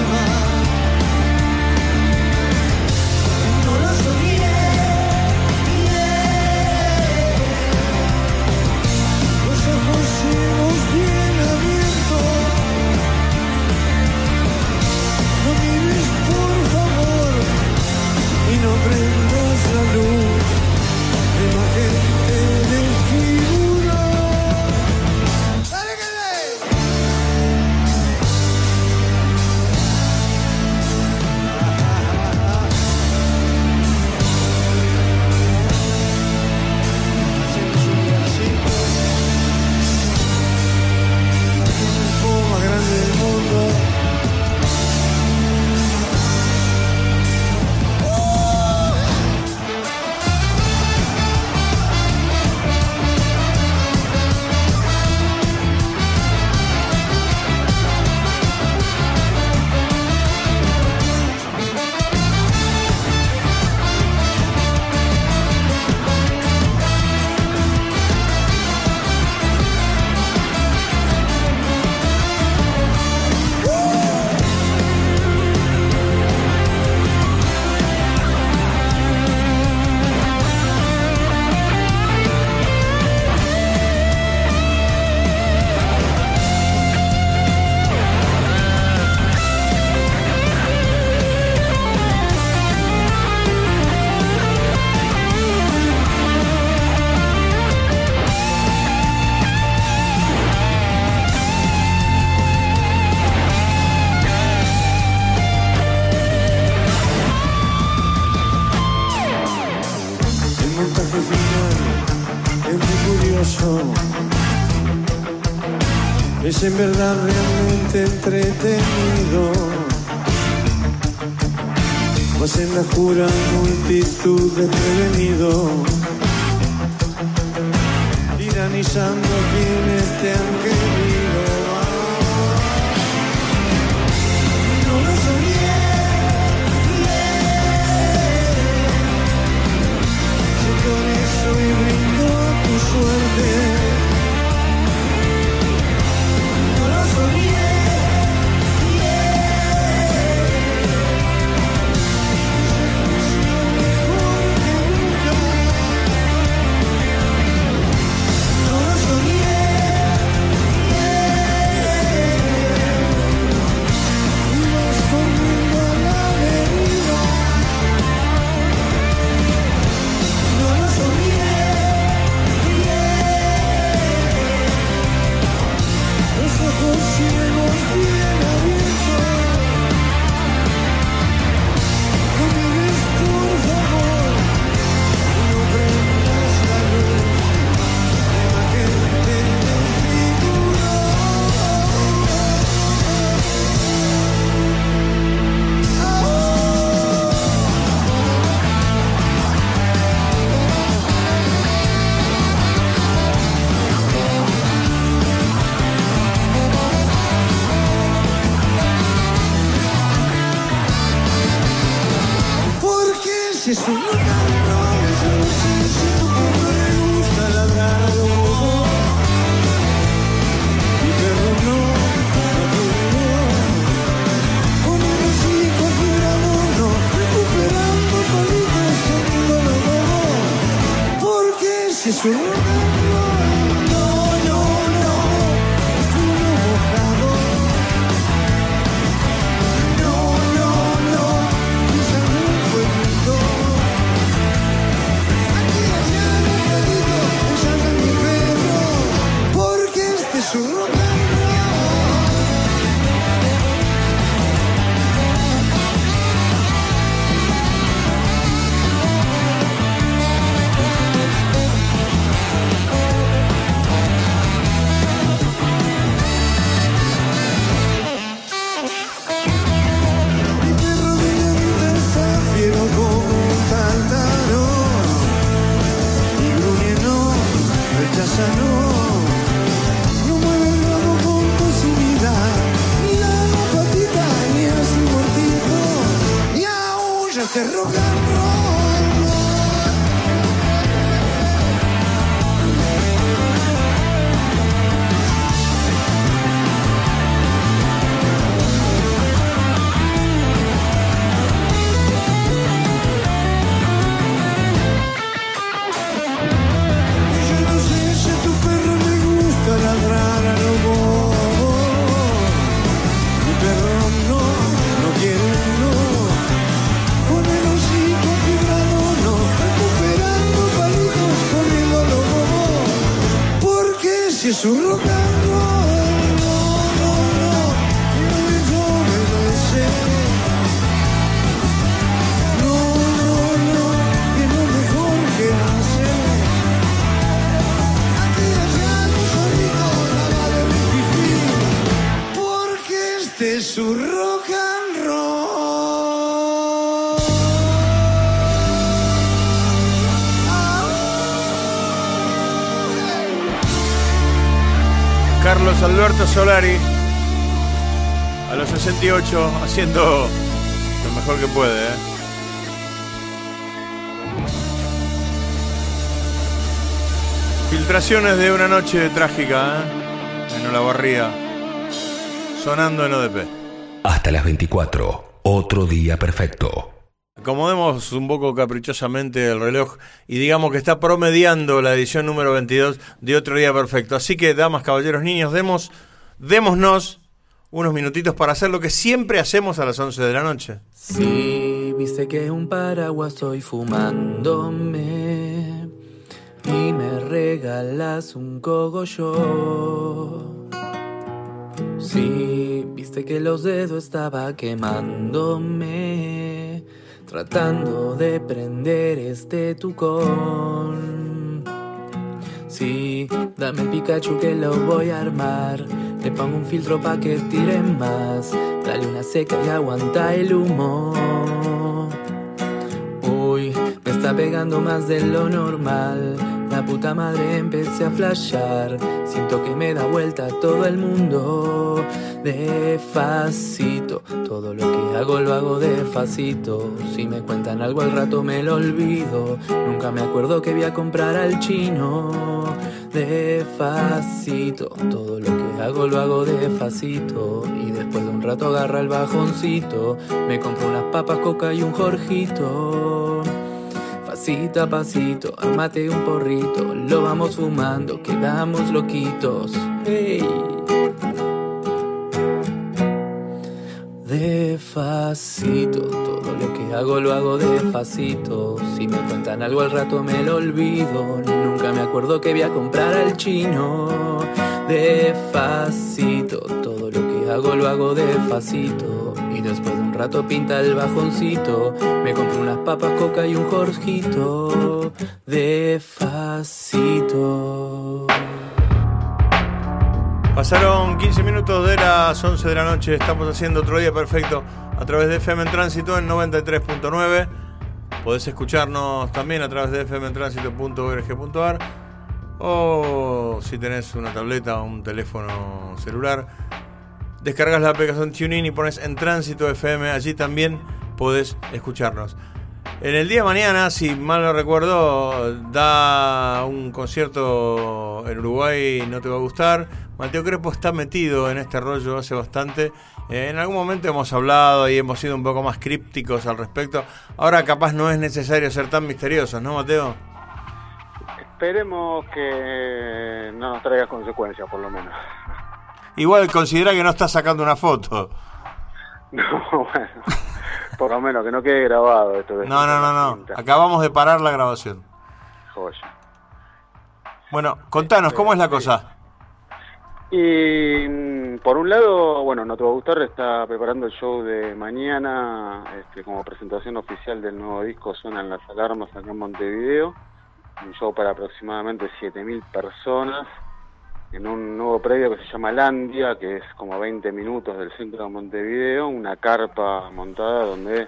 Bien abiertos, no mires por favor y no prendas la luz de la gente del figuro. ¡Dale que más grande del mundo. Es en verdad realmente entretenido, pues en la jura multitud desprevenido, tiranizando a quienes te han querido. No lo sabía, yo por eso y brindo a tu suerte.
su rock and roll. No, es uno mojado. No, quizá un fueguito. Aquí allá en el perrito, ensarta mi perro, porque este es su rock and roll. No mueve el rabo con docilidad, ni da la patita, ni así muertito, y aúlla este rock and roll. Ladrar a lo bobo. Mi perro no quiere, no. Con el hocico afibrado, no. Recuperando palitos, corriendo a lo bobo. Porque si es un rock and roll, no les obedece. No, que es lo mejor que hace. Este es su rock and roll.
Carlos Alberto Solari, a los 68, haciendo lo mejor que puede, Filtraciones de una noche trágica, en Olavarría, sonando en ODP.
Hasta las 24, otro día perfecto.
Acomodemos un poco caprichosamente el reloj y digamos que está promediando la edición número 22 de Otro Día Perfecto. Así que, damas, caballeros, niños, démonos unos minutitos para hacer lo que siempre hacemos a las 11 de la noche.
Sí, viste que un paraguas estoy fumándome y me regalas un cogollo. Sí, viste que los dedos estaba quemándome, tratando de prender este tucón. Sí, dame el Pikachu que lo voy a armar. Le pongo un filtro pa' que tire más. Dale una seca y aguanta el humo. Uy, me está pegando más de lo normal. La puta madre, empecé a flashear. Siento que me da vuelta todo el mundo. Despacito, todo lo que hago lo hago despacito. Si me cuentan algo al rato me lo olvido. Nunca me acuerdo que voy a comprar al chino. Despacito, todo lo que hago lo hago despacito. Y después de un rato agarra el bajoncito. Me compro unas papas, coca y un Jorgito. Pasito a pasito, armate un porrito. Lo vamos fumando, quedamos loquitos. Hey. Despacito, todo lo que hago lo hago despacito. Si me cuentan algo al rato me lo olvido. Nunca me acuerdo que voy a comprar al chino. Despacito, todo lo que hago lo hago despacito. Y después de un rato pinta el bajoncito. Me compro unas papas, coca y un Jorgito. Despacito.
Pasaron 15 minutos de las 11 de la noche. Estamos haciendo Otro Día Perfecto a través de FM en Tránsito en 93.9. Podés escucharnos también a través de fmentránsito.org.ar, o si tenés una tableta o un teléfono celular, descargas la aplicación TuneIn y pones En Tránsito FM. Allí también podés escucharnos. En el día de mañana, si mal no recuerdo, da un concierto en Uruguay, No Te Va a Gustar. Mateo Crespo está metido en este rollo hace bastante. En algún momento hemos hablado y hemos sido un poco más crípticos al respecto. Ahora capaz no es necesario ser tan misteriosos, ¿no, Mateo?
esperemos que no nos traiga consecuencias, por lo menos.
Igual considera que no está sacando una foto.
No, bueno, por lo menos que no quede grabado esto.
No. Acabamos de parar la grabación.
Joya.
Bueno, contanos, ¿cómo es la cosa?
Y por un lado, bueno, No Te Va a Gustar está preparando el show de mañana, como presentación oficial del nuevo disco Suenan las Alarmas acá en Montevideo. Un show para aproximadamente 7.000 personas en un nuevo predio que se llama Landia, que es como 20 minutos del centro de Montevideo, una carpa montada donde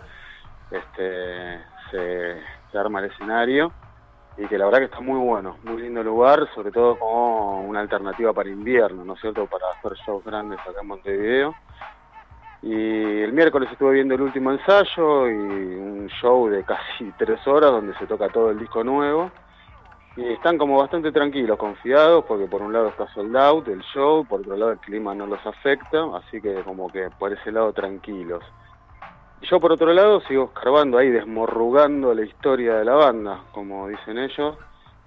se arma el escenario. Y que la verdad que está muy bueno, muy lindo lugar, sobre todo como una alternativa para invierno, ¿no es cierto?, para hacer shows grandes acá en Montevideo. Y el miércoles estuve viendo el último ensayo y un show de casi 3 horas donde se toca todo el disco nuevo. Y están como bastante tranquilos, confiados, porque por un lado está sold out el show, por otro lado el clima no los afecta, así que como que por ese lado tranquilos. Yo por otro lado sigo escarbando ahí, desmorrugando la historia de la banda, como dicen ellos,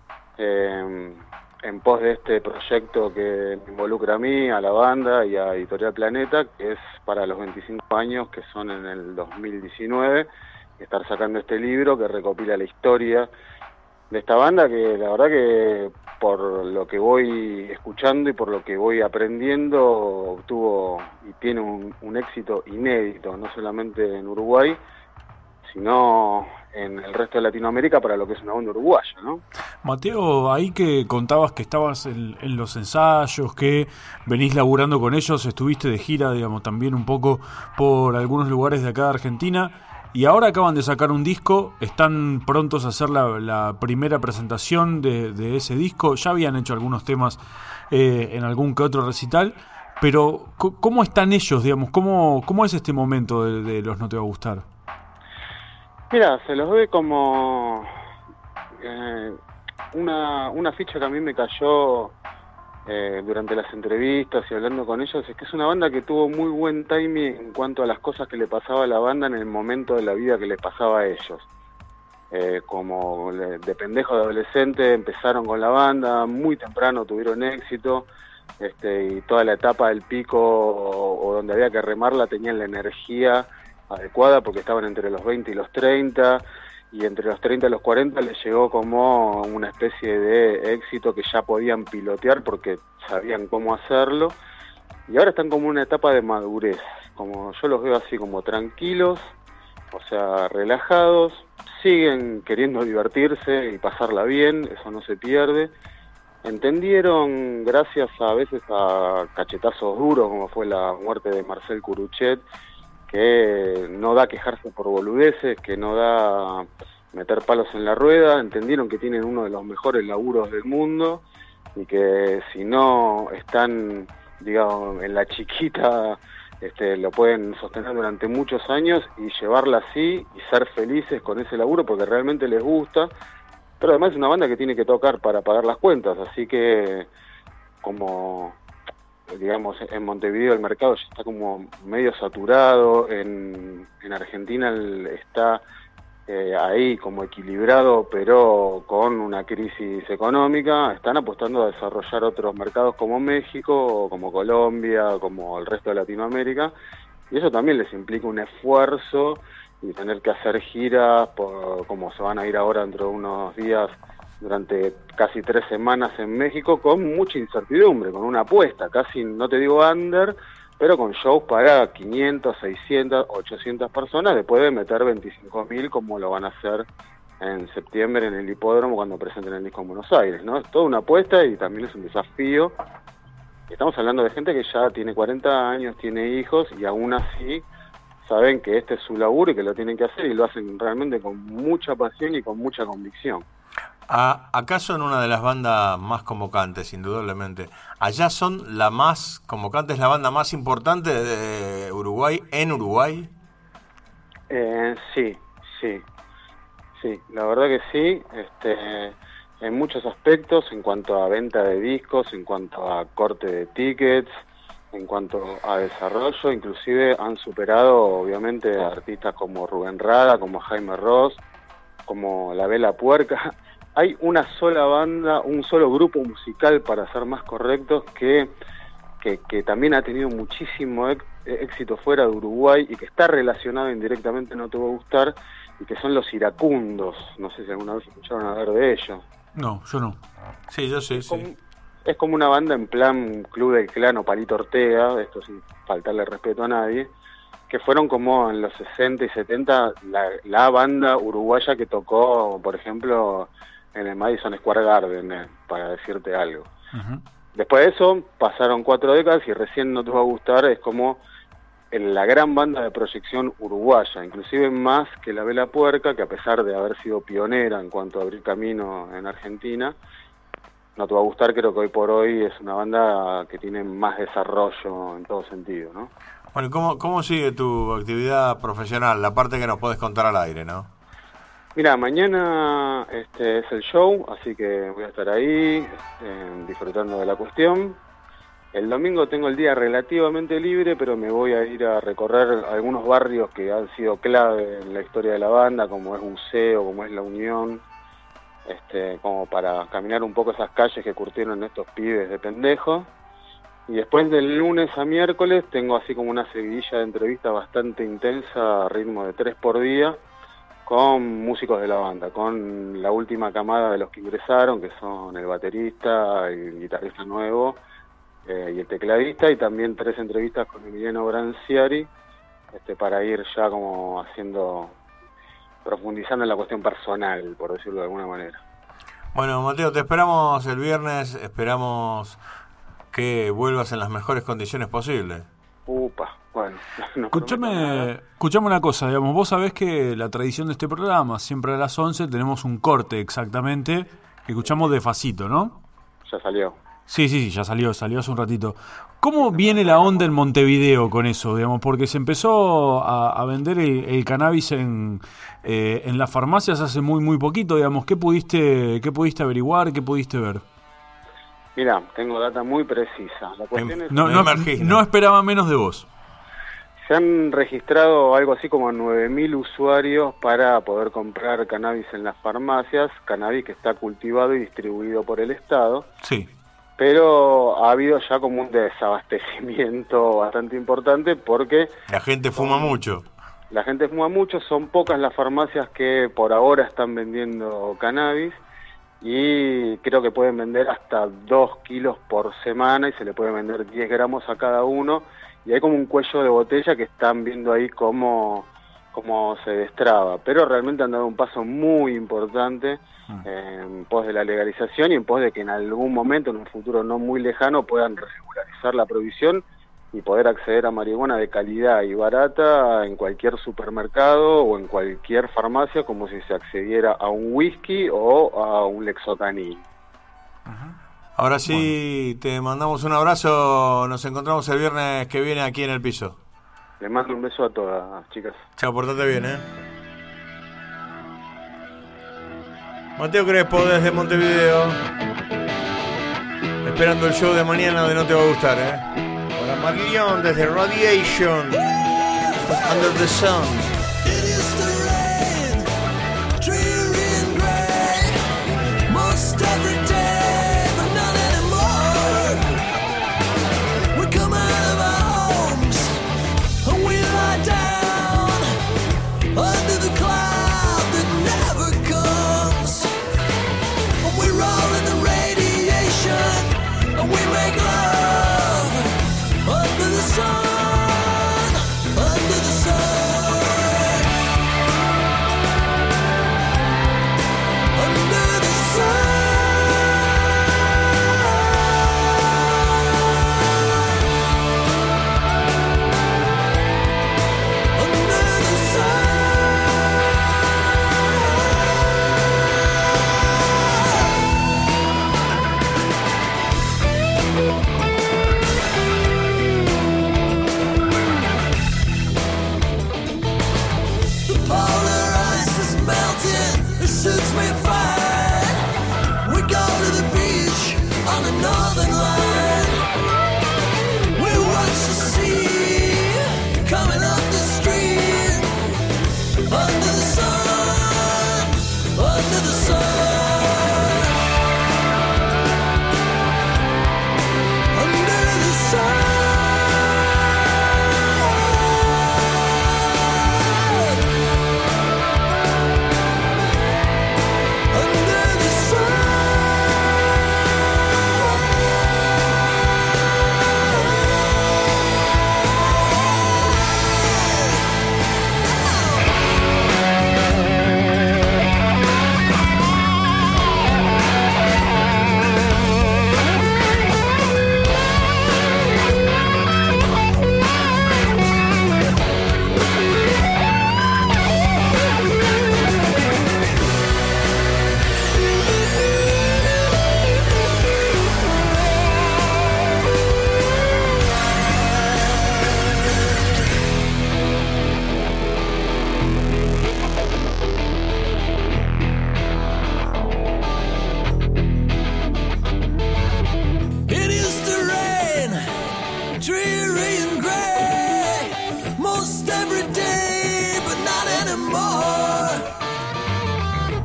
en pos de este proyecto que me involucra a mí, a la banda y a Editorial Planeta, que es para los 25 años, que son en el 2019, estar sacando este libro que recopila la historia de esta banda, que la verdad que por lo que voy escuchando y por lo que voy aprendiendo, obtuvo y tiene un éxito inédito, no solamente en Uruguay, sino en el resto de Latinoamérica para lo que es una banda uruguaya, ¿no?
Mateo, ahí que contabas que estabas en los ensayos, que venís laburando con ellos, estuviste de gira, digamos, también un poco por algunos lugares de acá de Argentina, y ahora acaban de sacar un disco, están prontos a hacer la primera presentación de ese disco. Ya habían hecho algunos temas en algún que otro recital, pero ¿cómo están ellos, digamos? ¿Cómo es este momento de los No Te Va a Gustar?
Mira, se los ve como una ficha que a mí me cayó durante las entrevistas y hablando con ellos, es que es una banda que tuvo muy buen timing en cuanto a las cosas que le pasaba a la banda en el momento de la vida que les pasaba a ellos. Como de pendejo de adolescente empezaron con la banda, muy temprano tuvieron éxito, y toda la etapa del pico o donde había que remarla tenían la energía adecuada porque estaban entre los 20 y los 30, y entre los 30 y los 40 les llegó como una especie de éxito que ya podían pilotear porque sabían cómo hacerlo, y ahora están como en una etapa de madurez, como yo los veo así como tranquilos, o sea, relajados, siguen queriendo divertirse y pasarla bien, eso no se pierde. Entendieron, gracias a veces a cachetazos duros como fue la muerte de Marcel Curuchet, que no da quejarse por boludeces, que no da meter palos en la rueda. Entendieron que tienen uno de los mejores laburos del mundo y que si no están, digamos, en la chiquita, lo pueden sostener durante muchos años y llevarla así y ser felices con ese laburo porque realmente les gusta. Pero además es una banda que tiene que tocar para pagar las cuentas, así que como digamos en Montevideo el mercado ya está como medio saturado, en Argentina está ahí como equilibrado pero con una crisis económica, están apostando a desarrollar otros mercados como México, como Colombia, como el resto de Latinoamérica, y eso también les implica un esfuerzo y tener que hacer giras, como se van a ir ahora dentro de unos días, durante casi 3 semanas en México, con mucha incertidumbre, con una apuesta, casi no te digo under, pero con shows para 500, 600, 800 personas, después de meter 25.000 como lo van a hacer en septiembre en el hipódromo cuando presenten el disco en Buenos Aires, ¿no? Es toda una apuesta y también es un desafío. Estamos hablando de gente que ya tiene 40 años, tiene hijos y aún así saben que este es su laburo y que lo tienen que hacer y lo hacen realmente con mucha pasión y con mucha convicción.
Acá son una de las bandas más convocantes, indudablemente. Allá son la más convocante, es la banda más importante de Uruguay, en Uruguay.
Sí, la verdad que sí, en muchos aspectos, en cuanto a venta de discos, en cuanto a corte de tickets, en cuanto a desarrollo, inclusive han superado obviamente a artistas como Rubén Rada, como Jaime Ross, como La Vela Puerca, hay una sola banda, un solo grupo musical, para ser más correctos, que también ha tenido muchísimo éxito fuera de Uruguay y que está relacionado indirectamente, no te va a gustar, y que son los Iracundos. No sé si alguna vez escucharon hablar de ellos.
No, yo no.
Sí, yo sí, sí.
Es como una banda en plan Club del Clan o Palito Ortega, esto sin faltarle respeto a nadie, que fueron como en los 60 y 70 la banda uruguaya que tocó, por ejemplo, en el Madison Square Garden, para decirte algo.
Uh-huh.
Después de eso pasaron 4 décadas y recién no te va a gustar, es como la gran banda de proyección uruguaya, inclusive más que la Vela Puerca, que a pesar de haber sido pionera en cuanto a abrir camino en Argentina, no te va a gustar. Creo que hoy por hoy es una banda que tiene más desarrollo en todo sentido, ¿no?
Bueno, ¿cómo sigue tu actividad profesional? La parte que nos podés contar al aire, ¿no?
Mira, mañana es el show, así que voy a estar ahí disfrutando de la cuestión. El domingo tengo el día relativamente libre, pero me voy a ir a recorrer algunos barrios que han sido clave en la historia de la banda, como es Buceo, como es La Unión, como para caminar un poco esas calles que curtieron estos pibes de pendejos. Y después del lunes a miércoles tengo así como una seguidilla de entrevistas bastante intensa, a ritmo de 3 por día, con músicos de la banda, con la última camada de los que ingresaron, que son el baterista, el guitarrista nuevo y el tecladista, y también 3 entrevistas con Emiliano Branciari, para ir ya como profundizando en la cuestión personal, por decirlo de alguna manera.
Bueno, Mateo, te esperamos el viernes, esperamos que vuelvas en las mejores condiciones posibles.
Bueno.
Escuchame una cosa, digamos, vos sabés que la tradición de este programa, siempre a las 11 tenemos un corte exactamente, que escuchamos despacito, ¿no?
Ya salió.
Sí, ya salió hace un ratito. ¿Cómo viene la onda en Montevideo con eso, digamos? Porque se empezó a vender el cannabis en las farmacias hace muy poquito, digamos. ¿Qué pudiste averiguar? ¿Qué pudiste ver?
Mira, tengo data muy precisa. La cuestión es
no esperaba menos de vos.
Se han registrado algo así como 9.000 usuarios para poder comprar cannabis en las farmacias, cannabis que está cultivado y distribuido por el Estado.
Sí.
Pero ha habido ya como un desabastecimiento bastante importante porque...
La gente fuma mucho.
La gente fuma mucho, son pocas las farmacias que por ahora están vendiendo cannabis y creo que pueden vender hasta 2 kilos por semana y se le puede vender 10 gramos a cada uno y hay como un cuello de botella que están viendo ahí cómo se destraba, pero realmente han dado un paso muy importante en pos de la legalización y en pos de que en algún momento, en un futuro no muy lejano, puedan regularizar la prohibición y poder acceder a marihuana de calidad y barata en cualquier supermercado o en cualquier farmacia, como si se accediera a un whisky o a un Lexotanil.
Ahora sí, te mandamos un abrazo, nos encontramos el viernes que viene aquí en el piso.
Les mando un beso a todas, chicas.
Chao, portate bien, Mateo Crespo desde Montevideo, esperando el show de mañana de No Te Va a Gustar,
Hola, Marlión desde Radiation, Under the Sun.
Under the sun, under the sun.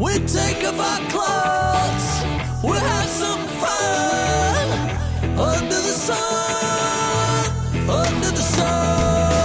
We take off our clothes, we'll have some fun under the sun, under the sun.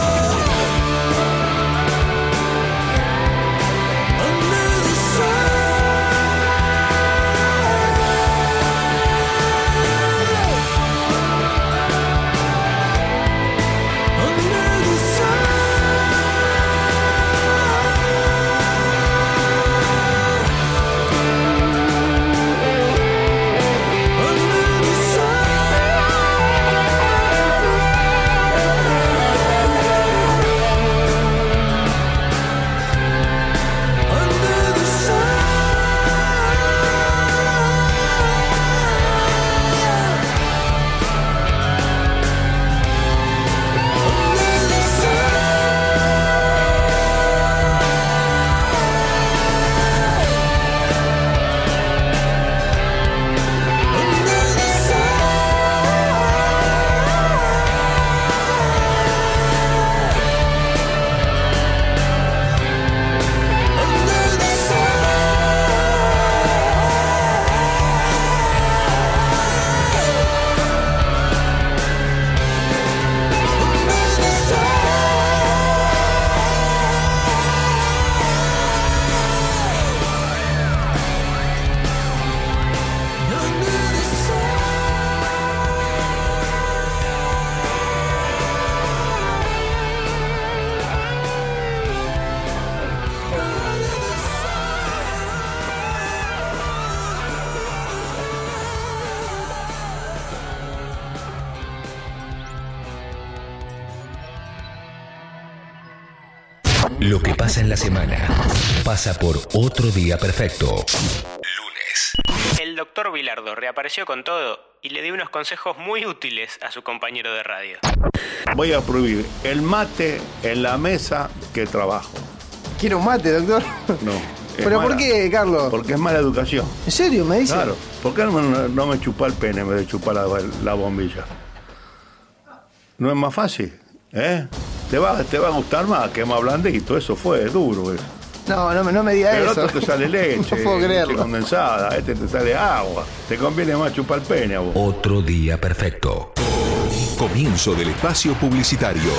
Lo que pasa en la semana pasa por Otro Día Perfecto. Lunes.
El doctor Bilardo reapareció con todo y le dio unos consejos muy útiles a su compañero de radio.
Voy a prohibir el mate en la mesa que trabajo.
¿Quiere un mate, doctor?
No.
¿Pero por qué, Carlos?
Porque es mala educación.
¿En serio me dice?
Claro. ¿Por qué no me chupa el pene en vez de chupar la bombilla? ¿No es más fácil? Te va a gustar más, que es más blandito. Eso fue duro.
No me diga eso.
El otro te sale leche,
no puedo creerlo.
Leche condensada, te sale agua. Te conviene más chupar el pene a vos.
Otro Día Perfecto.
Comienzo del espacio publicitario.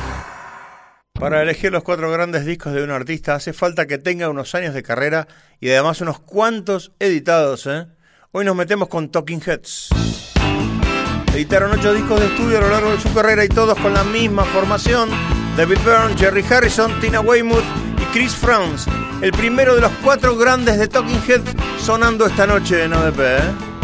Para elegir los 4 grandes discos de un artista hace falta que tenga unos años de carrera y además unos cuantos editados. Hoy nos metemos con Talking Heads. Editaron 8 discos de estudio a lo largo de su carrera y todos con la misma formación: David Byrne, Jerry Harrison, Tina Weymouth y Chris Frantz. El primero de los 4 grandes de Talking Heads sonando esta noche en ODP.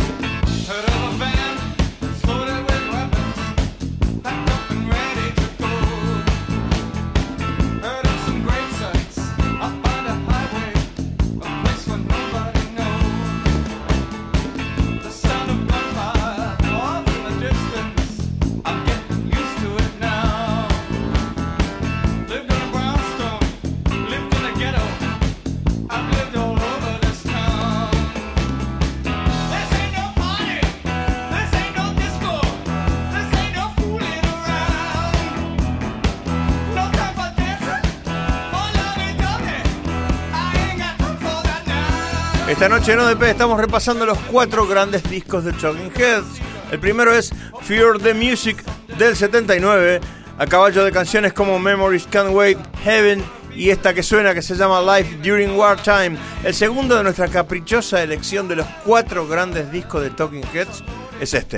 Esta noche en ODP estamos repasando los 4 grandes discos de Talking Heads. El primero es Fear the Music del 79, a caballo de canciones como Memories Can't Wait, Heaven y esta que suena que se llama Life During Wartime. El segundo de nuestra caprichosa elección de los 4 grandes discos de Talking Heads es este.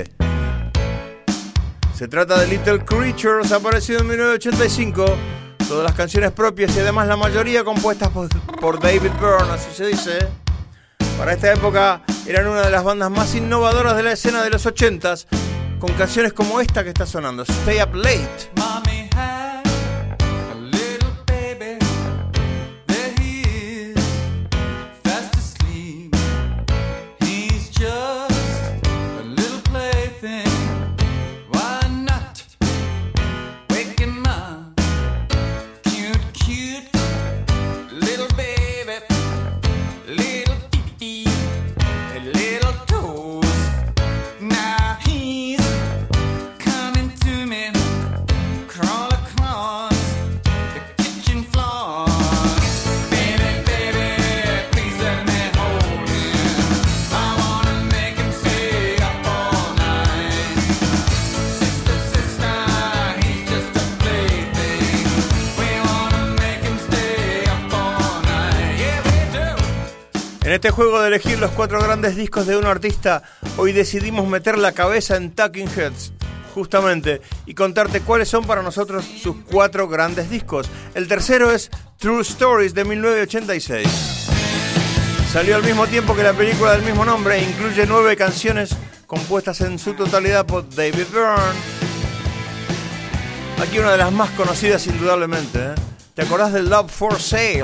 Se trata de Little Creatures, aparecido en 1985. Todas las canciones propias y además la mayoría compuestas por David Byrne, así se dice. Para esta época eran una de las bandas más innovadoras de la escena de los 80s, con canciones como esta que está sonando, Stay Up Late.
Mommy had a little baby, there he is, fast asleep. He's just a little plaything, why not wake him up? Cute, cute, little baby, little little toes. Now he's coming to me,
este juego de elegir los 4 grandes discos de un artista, hoy decidimos meter la cabeza en Talking Heads, justamente, y contarte cuáles son para nosotros sus 4 grandes discos. El tercero es True Stories de 1986. Salió al mismo tiempo que la película del mismo nombre e incluye 9 canciones compuestas en su totalidad por David Byrne. Aquí una de las más conocidas indudablemente, ¿eh? ¿Te acordás del Love for Sale?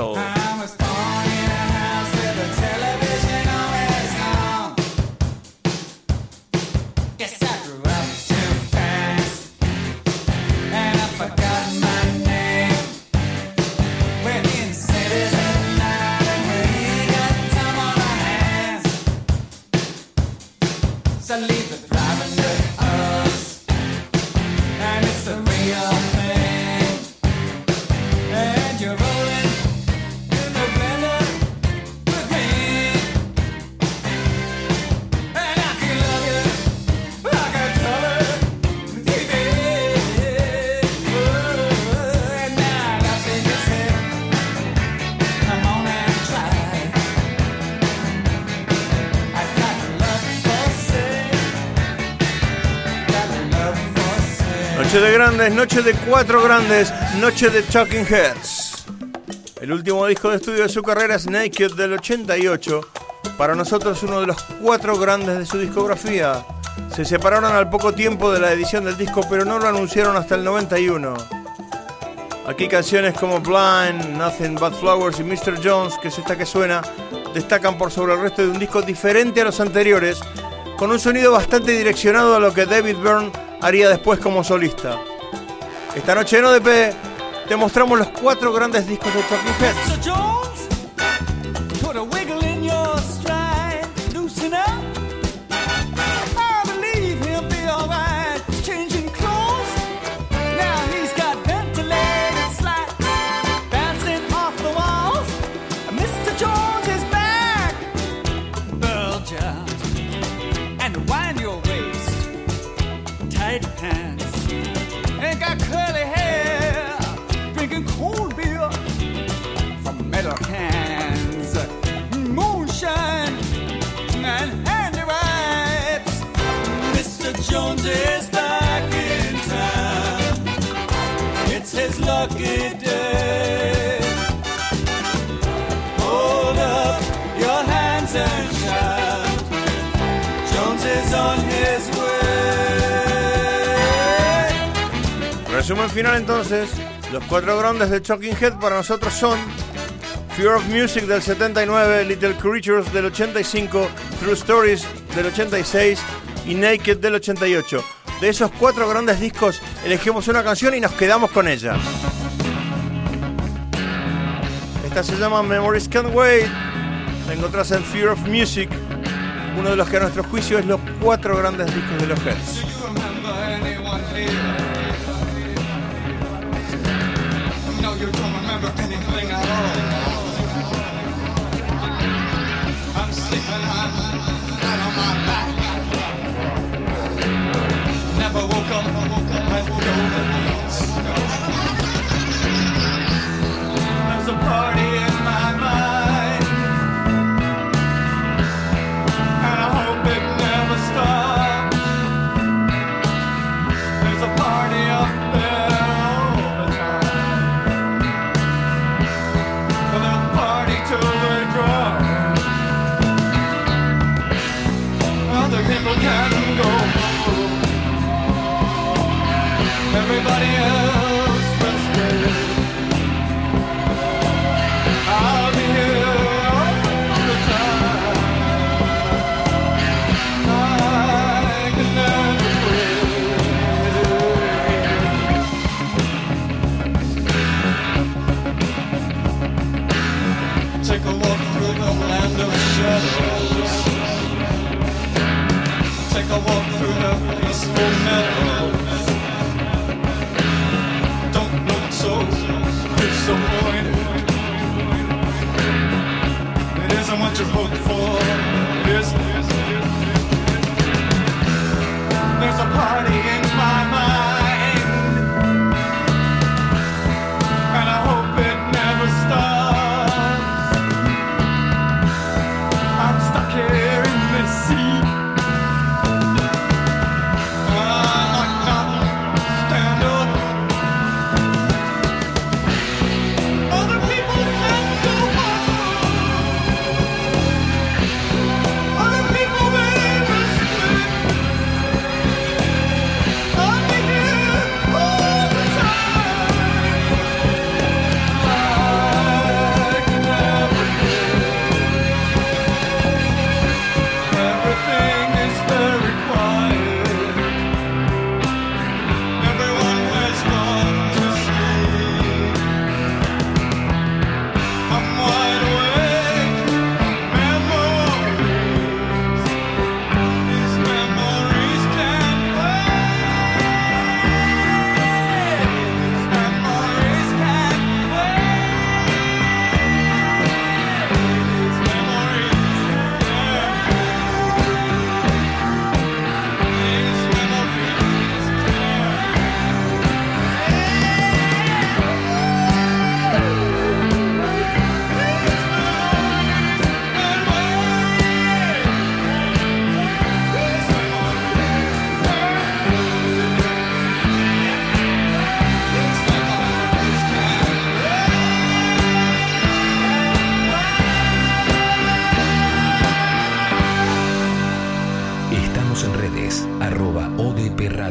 Noche de grandes, noche de 4 grandes, noche de Talking Heads. El último disco de estudio de su carrera es Naked del 88. Para nosotros uno de los 4 grandes de su discografía. Se separaron al poco tiempo de la edición del disco, pero no lo anunciaron hasta el 91. Aquí canciones como Blind, Nothing But Flowers y Mr. Jones, que es esta que suena, destacan por sobre el resto de un disco diferente a los anteriores, con un sonido bastante direccionado a lo que David Byrne haría después como solista. Esta noche en ODP te mostramos los 4 grandes discos de Talking Heads.
Jones is back in town. It's his lucky day. Hold up your hands and shout. Jones is on his way.
Resumen final entonces. Los 4 grandes de Talking Head para nosotros son Fear of Music del 79, Little Creatures del 85, True Stories del 86 y Naked del 88. De esos 4 grandes discos elegimos una canción y nos quedamos con ella. Esta se llama Memories Can't Wait. La encontrás en Fear of Music, uno de los que a nuestro juicio es los 4 grandes discos de los Heads.
Never woke up, I woke up. There's a party in my mind, and I hope it never stops. There's a party up there all the time, but they'll party till they drop. Other people can go home. Everybody else will stay. I'll be here all the time. I can never quit. Take a walk through the land of shadows. Take a walk through the peaceful meadows. So disappointed. It isn't what you hoped for, is it? There's a party in my mind, and I hope it never stops.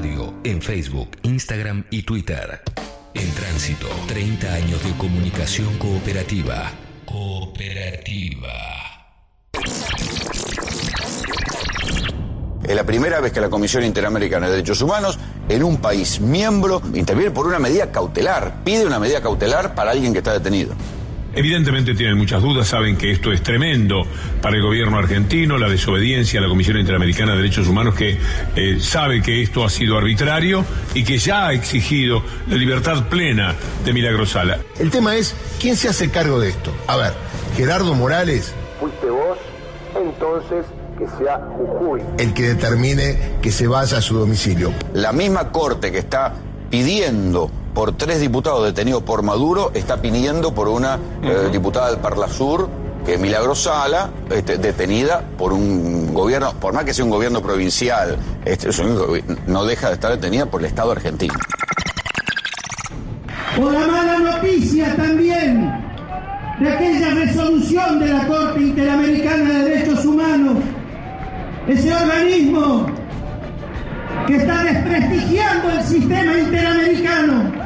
Radio en Facebook, Instagram y Twitter. En Tránsito, 30 años de comunicación cooperativa.
Es la primera vez que la Comisión Interamericana de Derechos Humanos, en un país miembro, interviene por una medida cautelar, pide una medida cautelar para alguien que está detenido.
Evidentemente tienen muchas dudas, saben que esto es tremendo para el gobierno argentino, la desobediencia a la Comisión Interamericana de Derechos Humanos, que sabe que esto ha sido arbitrario y que ya ha exigido la libertad plena de Milagro Sala.
El tema es, ¿quién se hace cargo de esto? A ver, Gerardo Morales.
Fuiste vos, entonces que sea Jujuy
el que determine que se vaya a su domicilio.
La misma corte que está pidiendo por 3 diputados detenidos por Maduro, está pidiendo por una diputada del Parlasur, que es Milagro Sala, detenida por un gobierno, por más que sea un gobierno provincial, no deja de estar detenida por el Estado argentino.
Por la mala noticia también de aquella resolución de la Corte Interamericana de Derechos Humanos, ese organismo que está desprestigiando el sistema interamericano.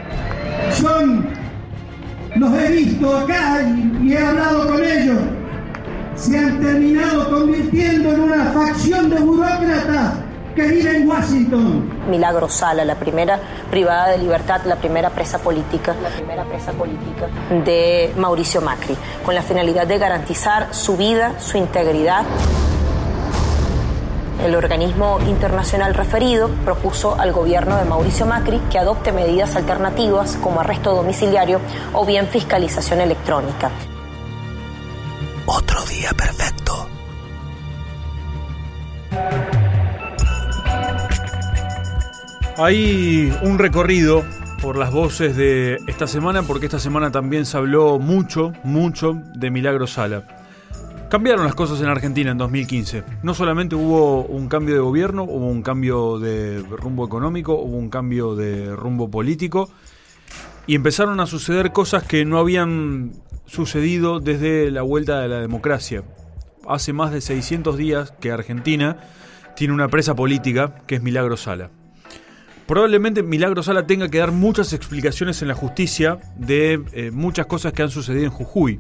Los he visto acá y he hablado con ellos. Se han terminado convirtiendo en una facción de burócratas que vive en Washington.
Milagro Sala, la primera privada de libertad, la primera presa política de Mauricio Macri, con la finalidad de garantizar su vida, su integridad. El organismo internacional referido propuso al gobierno de Mauricio Macri que adopte medidas alternativas como arresto domiciliario o bien fiscalización electrónica.
Otro día perfecto.
Hay un recorrido por las voces de esta semana, porque esta semana también se habló mucho de Milagro Sala. Cambiaron las cosas en Argentina en 2015. No solamente hubo un cambio de gobierno, hubo un cambio de rumbo económico, hubo un cambio de rumbo político y empezaron a suceder cosas que no habían sucedido desde la vuelta de la democracia. Hace más de 600 días que Argentina tiene una presa política que es Milagro Sala. Probablemente Milagro Sala tenga que dar muchas explicaciones en la justicia de muchas cosas que han sucedido en Jujuy.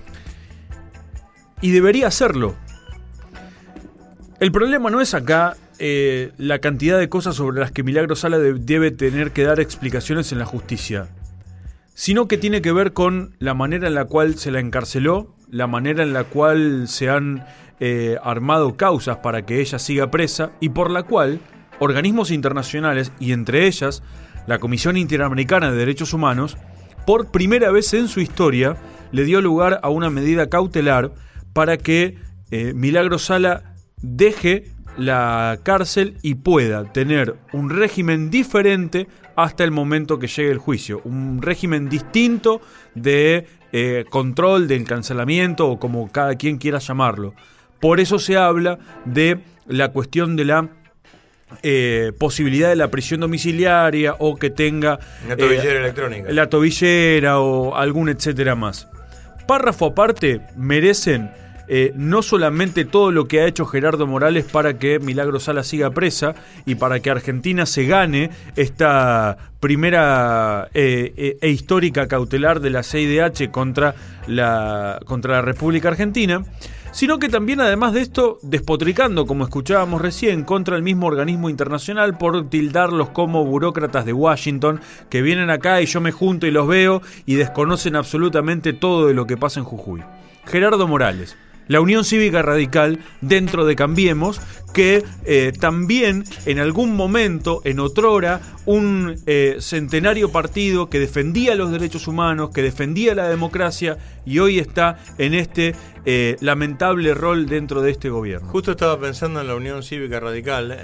Y debería hacerlo. El problema no es acá la cantidad de cosas sobre las que Milagro Sala debe tener que dar explicaciones en la justicia, sino que tiene que ver con la manera en la cual se la encarceló, la manera en la cual se han armado causas para que ella siga presa y por la cual organismos internacionales, y entre ellas la Comisión Interamericana de Derechos Humanos, por primera vez en su historia le dio lugar a una medida cautelar para que Milagro Sala deje la cárcel y pueda tener un régimen diferente hasta el momento que llegue el juicio. Un régimen distinto de control, de encarcelamiento o como cada quien quiera llamarlo. Por eso se habla de la cuestión de la posibilidad de la prisión domiciliaria o que tenga
una tobillera electrónica,
la tobillera o algún etcétera más. Párrafo aparte, merecen no solamente todo lo que ha hecho Gerardo Morales para que Milagro Sala siga presa y para que Argentina se gane esta primera e histórica cautelar de la CIDH contra la República Argentina, sino que también, además de esto, despotricando, como escuchábamos recién, contra el mismo organismo internacional por tildarlos como burócratas de Washington, que vienen acá y yo me junto y los veo y desconocen absolutamente todo de lo que pasa en Jujuy. Gerardo Morales, la Unión Cívica Radical dentro de Cambiemos, que también en algún momento, en otrora, un centenario partido que defendía los derechos humanos, que defendía la democracia y hoy está en este lamentable rol dentro de este gobierno.
Justo estaba pensando en la Unión Cívica Radical,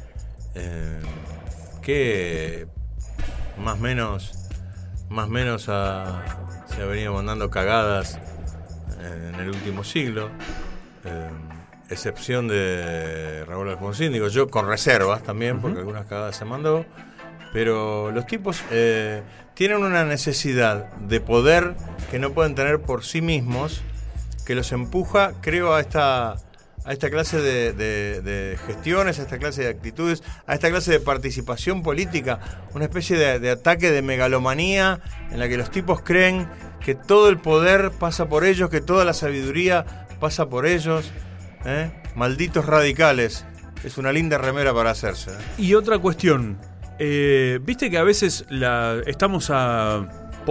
que más o menos se ha venido mandando cagadas en el último siglo, excepción de Raúl Alfonsín, digo yo, con reservas también, porque algunas cagadas se mandó, pero los tipos tienen una necesidad de poder que no pueden tener por sí mismos, que los empuja, creo, a a esta clase de gestiones, a esta clase de actitudes, a esta clase de participación política, una especie de ataque de megalomanía en la que los tipos creen que todo el poder pasa por ellos, que toda la sabiduría pasa por ellos. Malditos radicales. Es una linda remera para hacerse.
Y otra cuestión, viste que a veces estamos a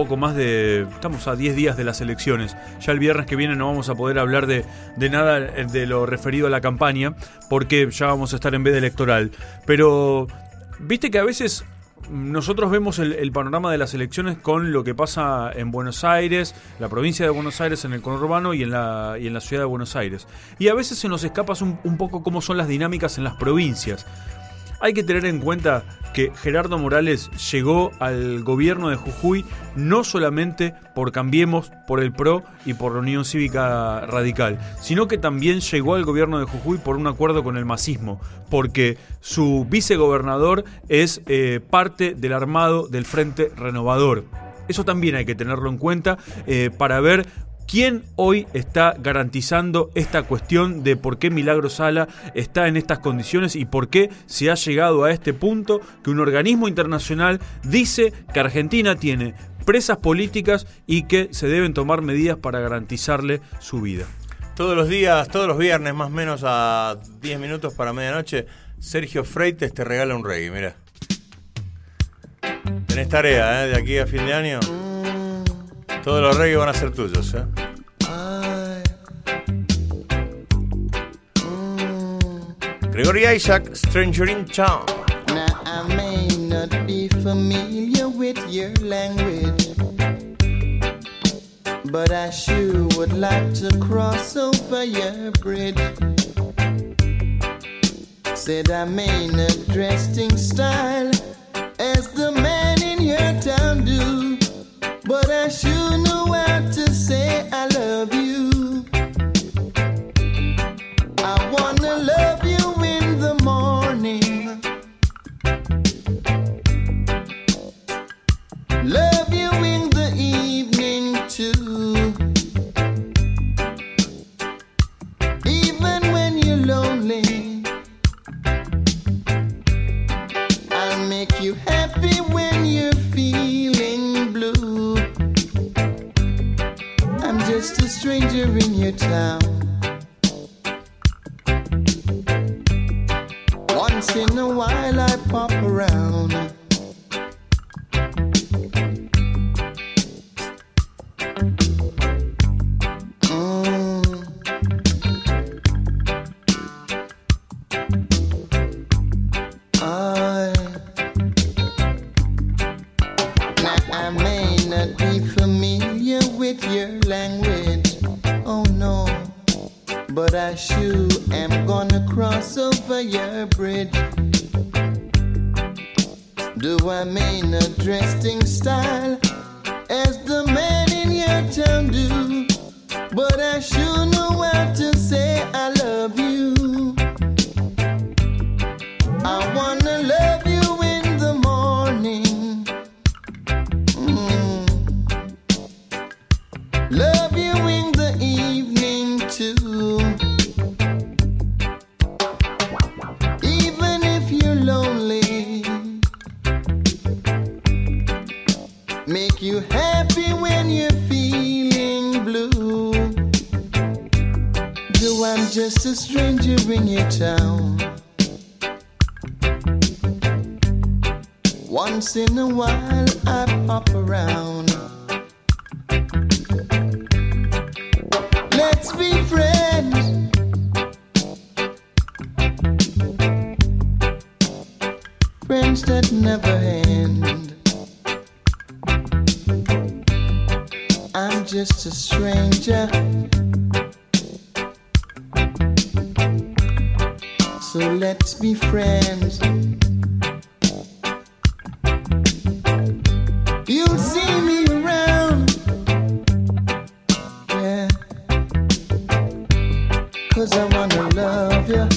10 días de las elecciones. Ya el viernes que viene no vamos a poder hablar de nada de lo referido a la campaña, porque ya vamos a estar en veda electoral. Pero viste que a veces nosotros vemos el panorama de las elecciones con lo que pasa en Buenos Aires, la provincia de Buenos Aires, en el conurbano y en la ciudad de Buenos Aires. Y a veces se nos escapa un poco cómo son las dinámicas en las provincias. Hay que tener en cuenta que Gerardo Morales llegó al gobierno de Jujuy no solamente por Cambiemos, por el PRO y por la Unión Cívica Radical, sino que también llegó al gobierno de Jujuy por un acuerdo con el masismo, porque su vicegobernador es parte del armado del Frente Renovador. Eso también hay que tenerlo en cuenta para ver ¿quién hoy está garantizando esta cuestión de por qué Milagro Sala está en estas condiciones y por qué se ha llegado a este punto que un organismo internacional dice que Argentina tiene presas políticas y que se deben tomar medidas para garantizarle su vida?
Todos los días, todos los viernes, más o menos a 10 minutos para medianoche, Sergio Freites te regala un reggae, mira. Tenés tarea, de aquí a fin de año. Todos los reggae van a ser tuyos, Gregory Isaac, Stranger in Town.
Now I may not be familiar with your language, but I sure would like to cross over your bridge. Said I may not dress in style as the man in your town do, but I sure know how to say I love you. I wanna love you in the morning, love you in the evening too. Even when you're lonely, I'll make you happy when you're feeling blue. I'm just a stranger in your town. Once in a while I pop around. I may not be familiar with your language, oh no, but I sure am gonna cross over your bridge. Do I mean a dressing style as the man in your town do, but I sure know how to say I love you. I wanna love you in the morning, love you in the evening too. Even if you're lonely, make you happy when you're feeling blue. Though I'm just a stranger in your town, once in a while I pop around. Let's be friends, friends that never end. I'm just a stranger, so let's be friends. You'll see me around, yeah, 'cause I wanna love you.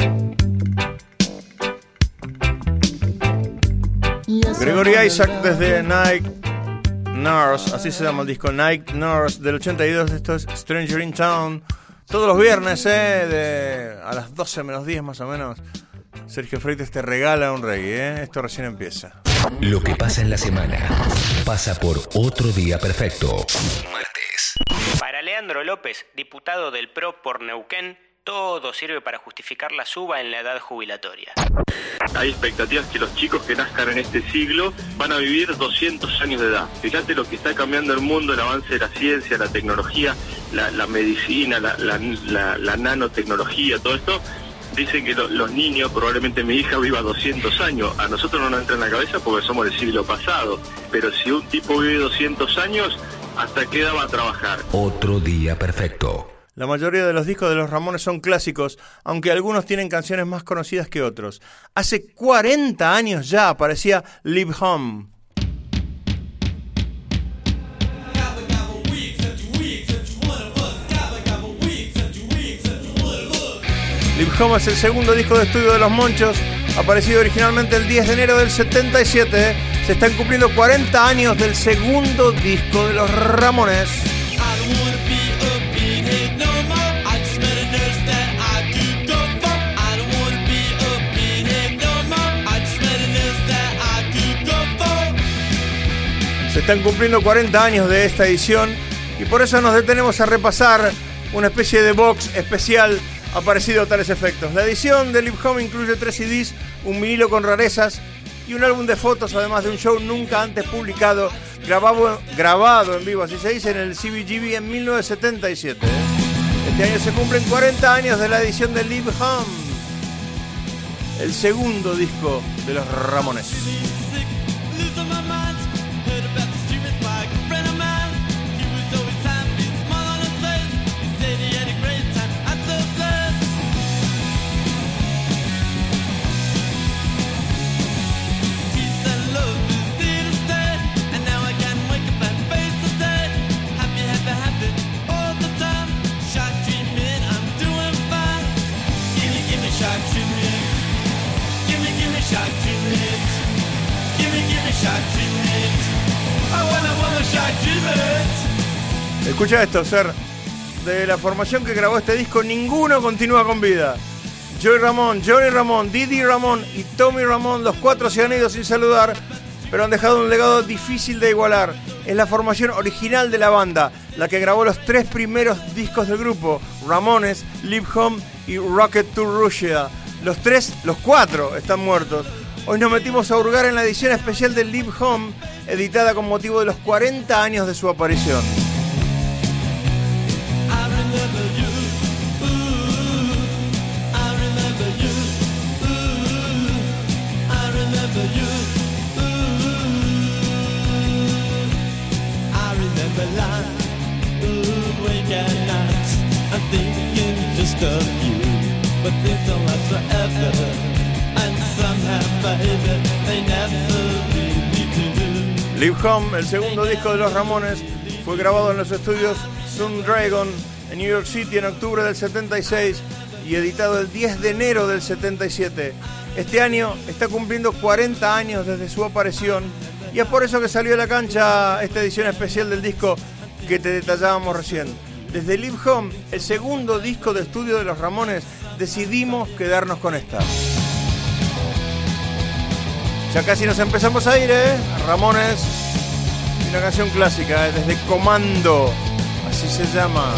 Yes,
Gregory Isaac desde Night Nurse, así se llama el disco, Night Nurse del 82. Esto es Stranger in Town. Todos los viernes, a las 12 menos 10 más o menos, Sergio Freites te regala un reggae, Esto recién empieza.
Lo que pasa en la semana pasa por Otro Día Perfecto. Martes.
Para Leandro López, diputado del PRO por Neuquén, todo sirve para justificar la suba en la edad jubilatoria.
Hay expectativas que los chicos que nazcan en este siglo van a vivir 200 años de edad. Fíjate lo que está cambiando el mundo, el avance de la ciencia, la tecnología, la medicina, la nanotecnología, todo esto. Dicen que los niños, probablemente mi hija viva 200 años. A nosotros no nos entra en la cabeza porque somos del siglo pasado. Pero si un tipo vive 200 años, ¿hasta qué edad va a trabajar?
Otro Día Perfecto.
La mayoría de los discos de los Ramones son clásicos, aunque algunos tienen canciones más conocidas que otros. Hace 40 años ya aparecía Live Home. Live Home es el segundo disco de estudio de Los Monchos, aparecido originalmente el 10 de enero del 77. Se están cumpliendo 40 años del segundo disco de los Ramones. Se están cumpliendo 40 años de esta edición y por eso nos detenemos a repasar una especie de box especial aparecido a tales efectos. La edición de Live Home incluye 3 CDs, un vinilo con rarezas y un álbum de fotos, además de un show nunca antes publicado, grabado en vivo, así se dice, en el CBGB en 1977. Este año se cumplen 40 años de la edición de Live Home, el segundo disco de los Ramones. Escucha esto, Ser. De la formación que grabó este disco, ninguno continúa con vida. Joey Ramón, Johnny Ramón, Didi Ramón y Tommy Ramón, los 4 se han ido sin saludar, pero han dejado un legado difícil de igualar. Es la formación original de la banda, la que grabó los 3 primeros discos del grupo, Ramones, Live Home y Rocket to Russia. Los 4 están muertos. Hoy nos metimos a hurgar en la edición especial de Live Home, editada con motivo de los 40 años de su aparición. Live Home, el segundo disco de los Ramones, fue grabado en los estudios Sun Dragon en New York City en octubre del 76 y editado el 10 de enero del 77. Este año está cumpliendo 40 años desde su aparición y es por eso que salió a la cancha esta edición especial del disco que te detallábamos recién. Desde Live Home, el segundo disco de estudio de los Ramones, decidimos quedarnos con esta. Ya casi nos empezamos a ir, Ramones, una canción clásica, desde Comando, así se llama.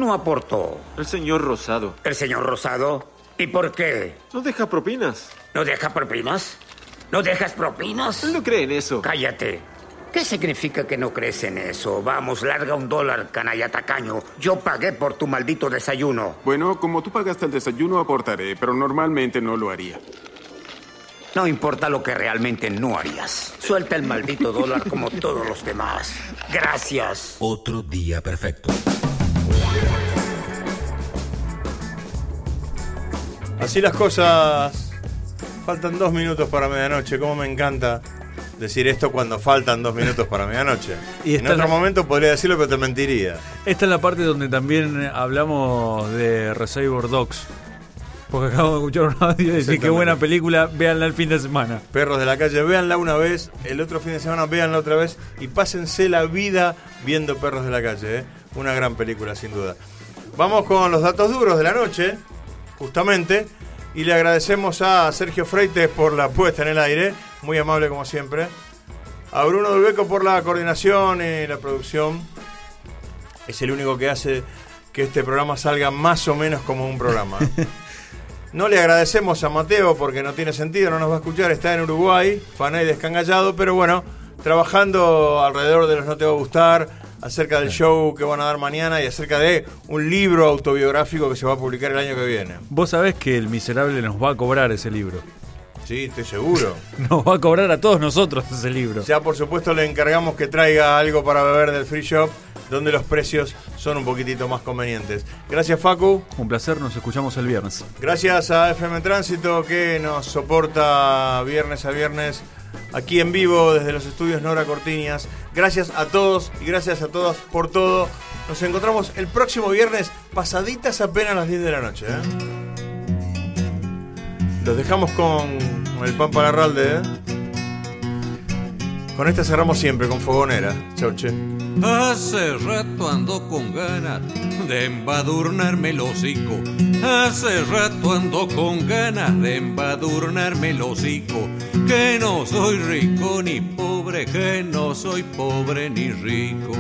no aportó?
El señor Rosado.
¿El señor Rosado? ¿Y por qué?
No deja propinas.
¿No deja propinas? ¿No dejas propinas?
Él no cree en eso.
Cállate. ¿Qué significa que no crees en eso? Vamos, larga $1, canalla tacaño. Yo pagué por tu maldito desayuno.
Bueno, como tú pagaste el desayuno, aportaré, pero normalmente no lo haría.
No importa lo que realmente no harías. Suelta el maldito $1 como todos los demás. Gracias.
Otro día perfecto.
Así las cosas. Faltan 2 minutos para medianoche. Cómo me encanta decir esto cuando faltan 2 minutos para medianoche.
Y
en otro momento podría decirlo, pero te mentiría.
Esta es la parte donde también hablamos de Reservoir Dogs. Porque acabo de escuchar un audio y decir qué buena película, véanla el fin de semana.
Perros de la calle, véanla una vez, el otro fin de semana véanla otra vez y pásense la vida viendo Perros de la calle, ¿eh? Una gran película, sin duda. Vamos con los datos duros de la noche, justamente, y le agradecemos a Sergio Freites por la puesta en el aire, muy amable como siempre, a Bruno Dulbeco por la coordinación y la producción. Es el único que hace que este programa salga más o menos como un programa. No le agradecemos a Mateo porque no tiene sentido, no nos va a escuchar, está en Uruguay, fané y descangallado, pero bueno, trabajando alrededor de los No Te Va a Gustar, acerca del show que van a dar mañana y acerca de un libro autobiográfico que se va a publicar el año que viene.
Vos sabés que el miserable nos va a cobrar ese libro.
Sí, estoy seguro.
Nos va a cobrar a todos nosotros ese libro.
Ya por supuesto le encargamos que traiga algo para beber del free shop, donde los precios son un poquitito más convenientes. Gracias, Facu.
Un placer, nos escuchamos el viernes.
Gracias a FM Tránsito que nos soporta viernes a viernes aquí en vivo desde los estudios Nora Cortiñas. Gracias a todos y gracias a todas por todo. Nos encontramos el próximo viernes, pasaditas apenas las 10 de la noche, ¿eh? Los dejamos con el pan para Ralde, ¿eh? Con esta cerramos siempre, con Fogonera. Chau, che.
Hace rato ando con ganas de embadurnarme el hocico. Hace rato ando con ganas de embadurnarme el hocico. Que no soy rico ni pobre, que no soy pobre ni rico.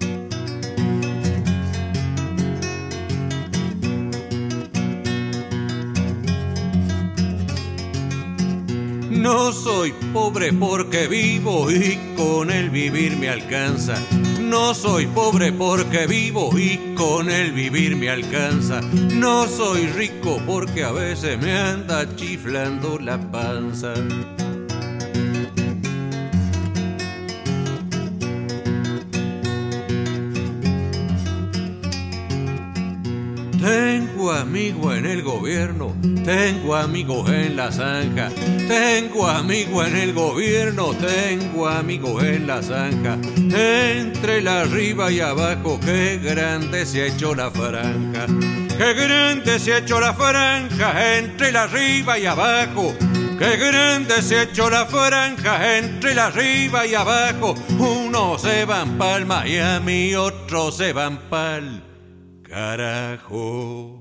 No soy pobre porque vivo y con el vivir me alcanza. No soy pobre porque vivo y con el vivir me alcanza. No soy rico porque a veces me anda chiflando la panza. Tengo amigos en el gobierno, tengo amigos en la zanja, tengo amigos en el gobierno, tengo amigos en la zanja. Entre la arriba y abajo, qué grande se ha hecho la franja. Qué grande se ha hecho la franja entre la arriba y abajo. Qué grande se ha hecho la franja entre la arriba y abajo. Unos se van pa'l Miami, otros se van pa'l carajo.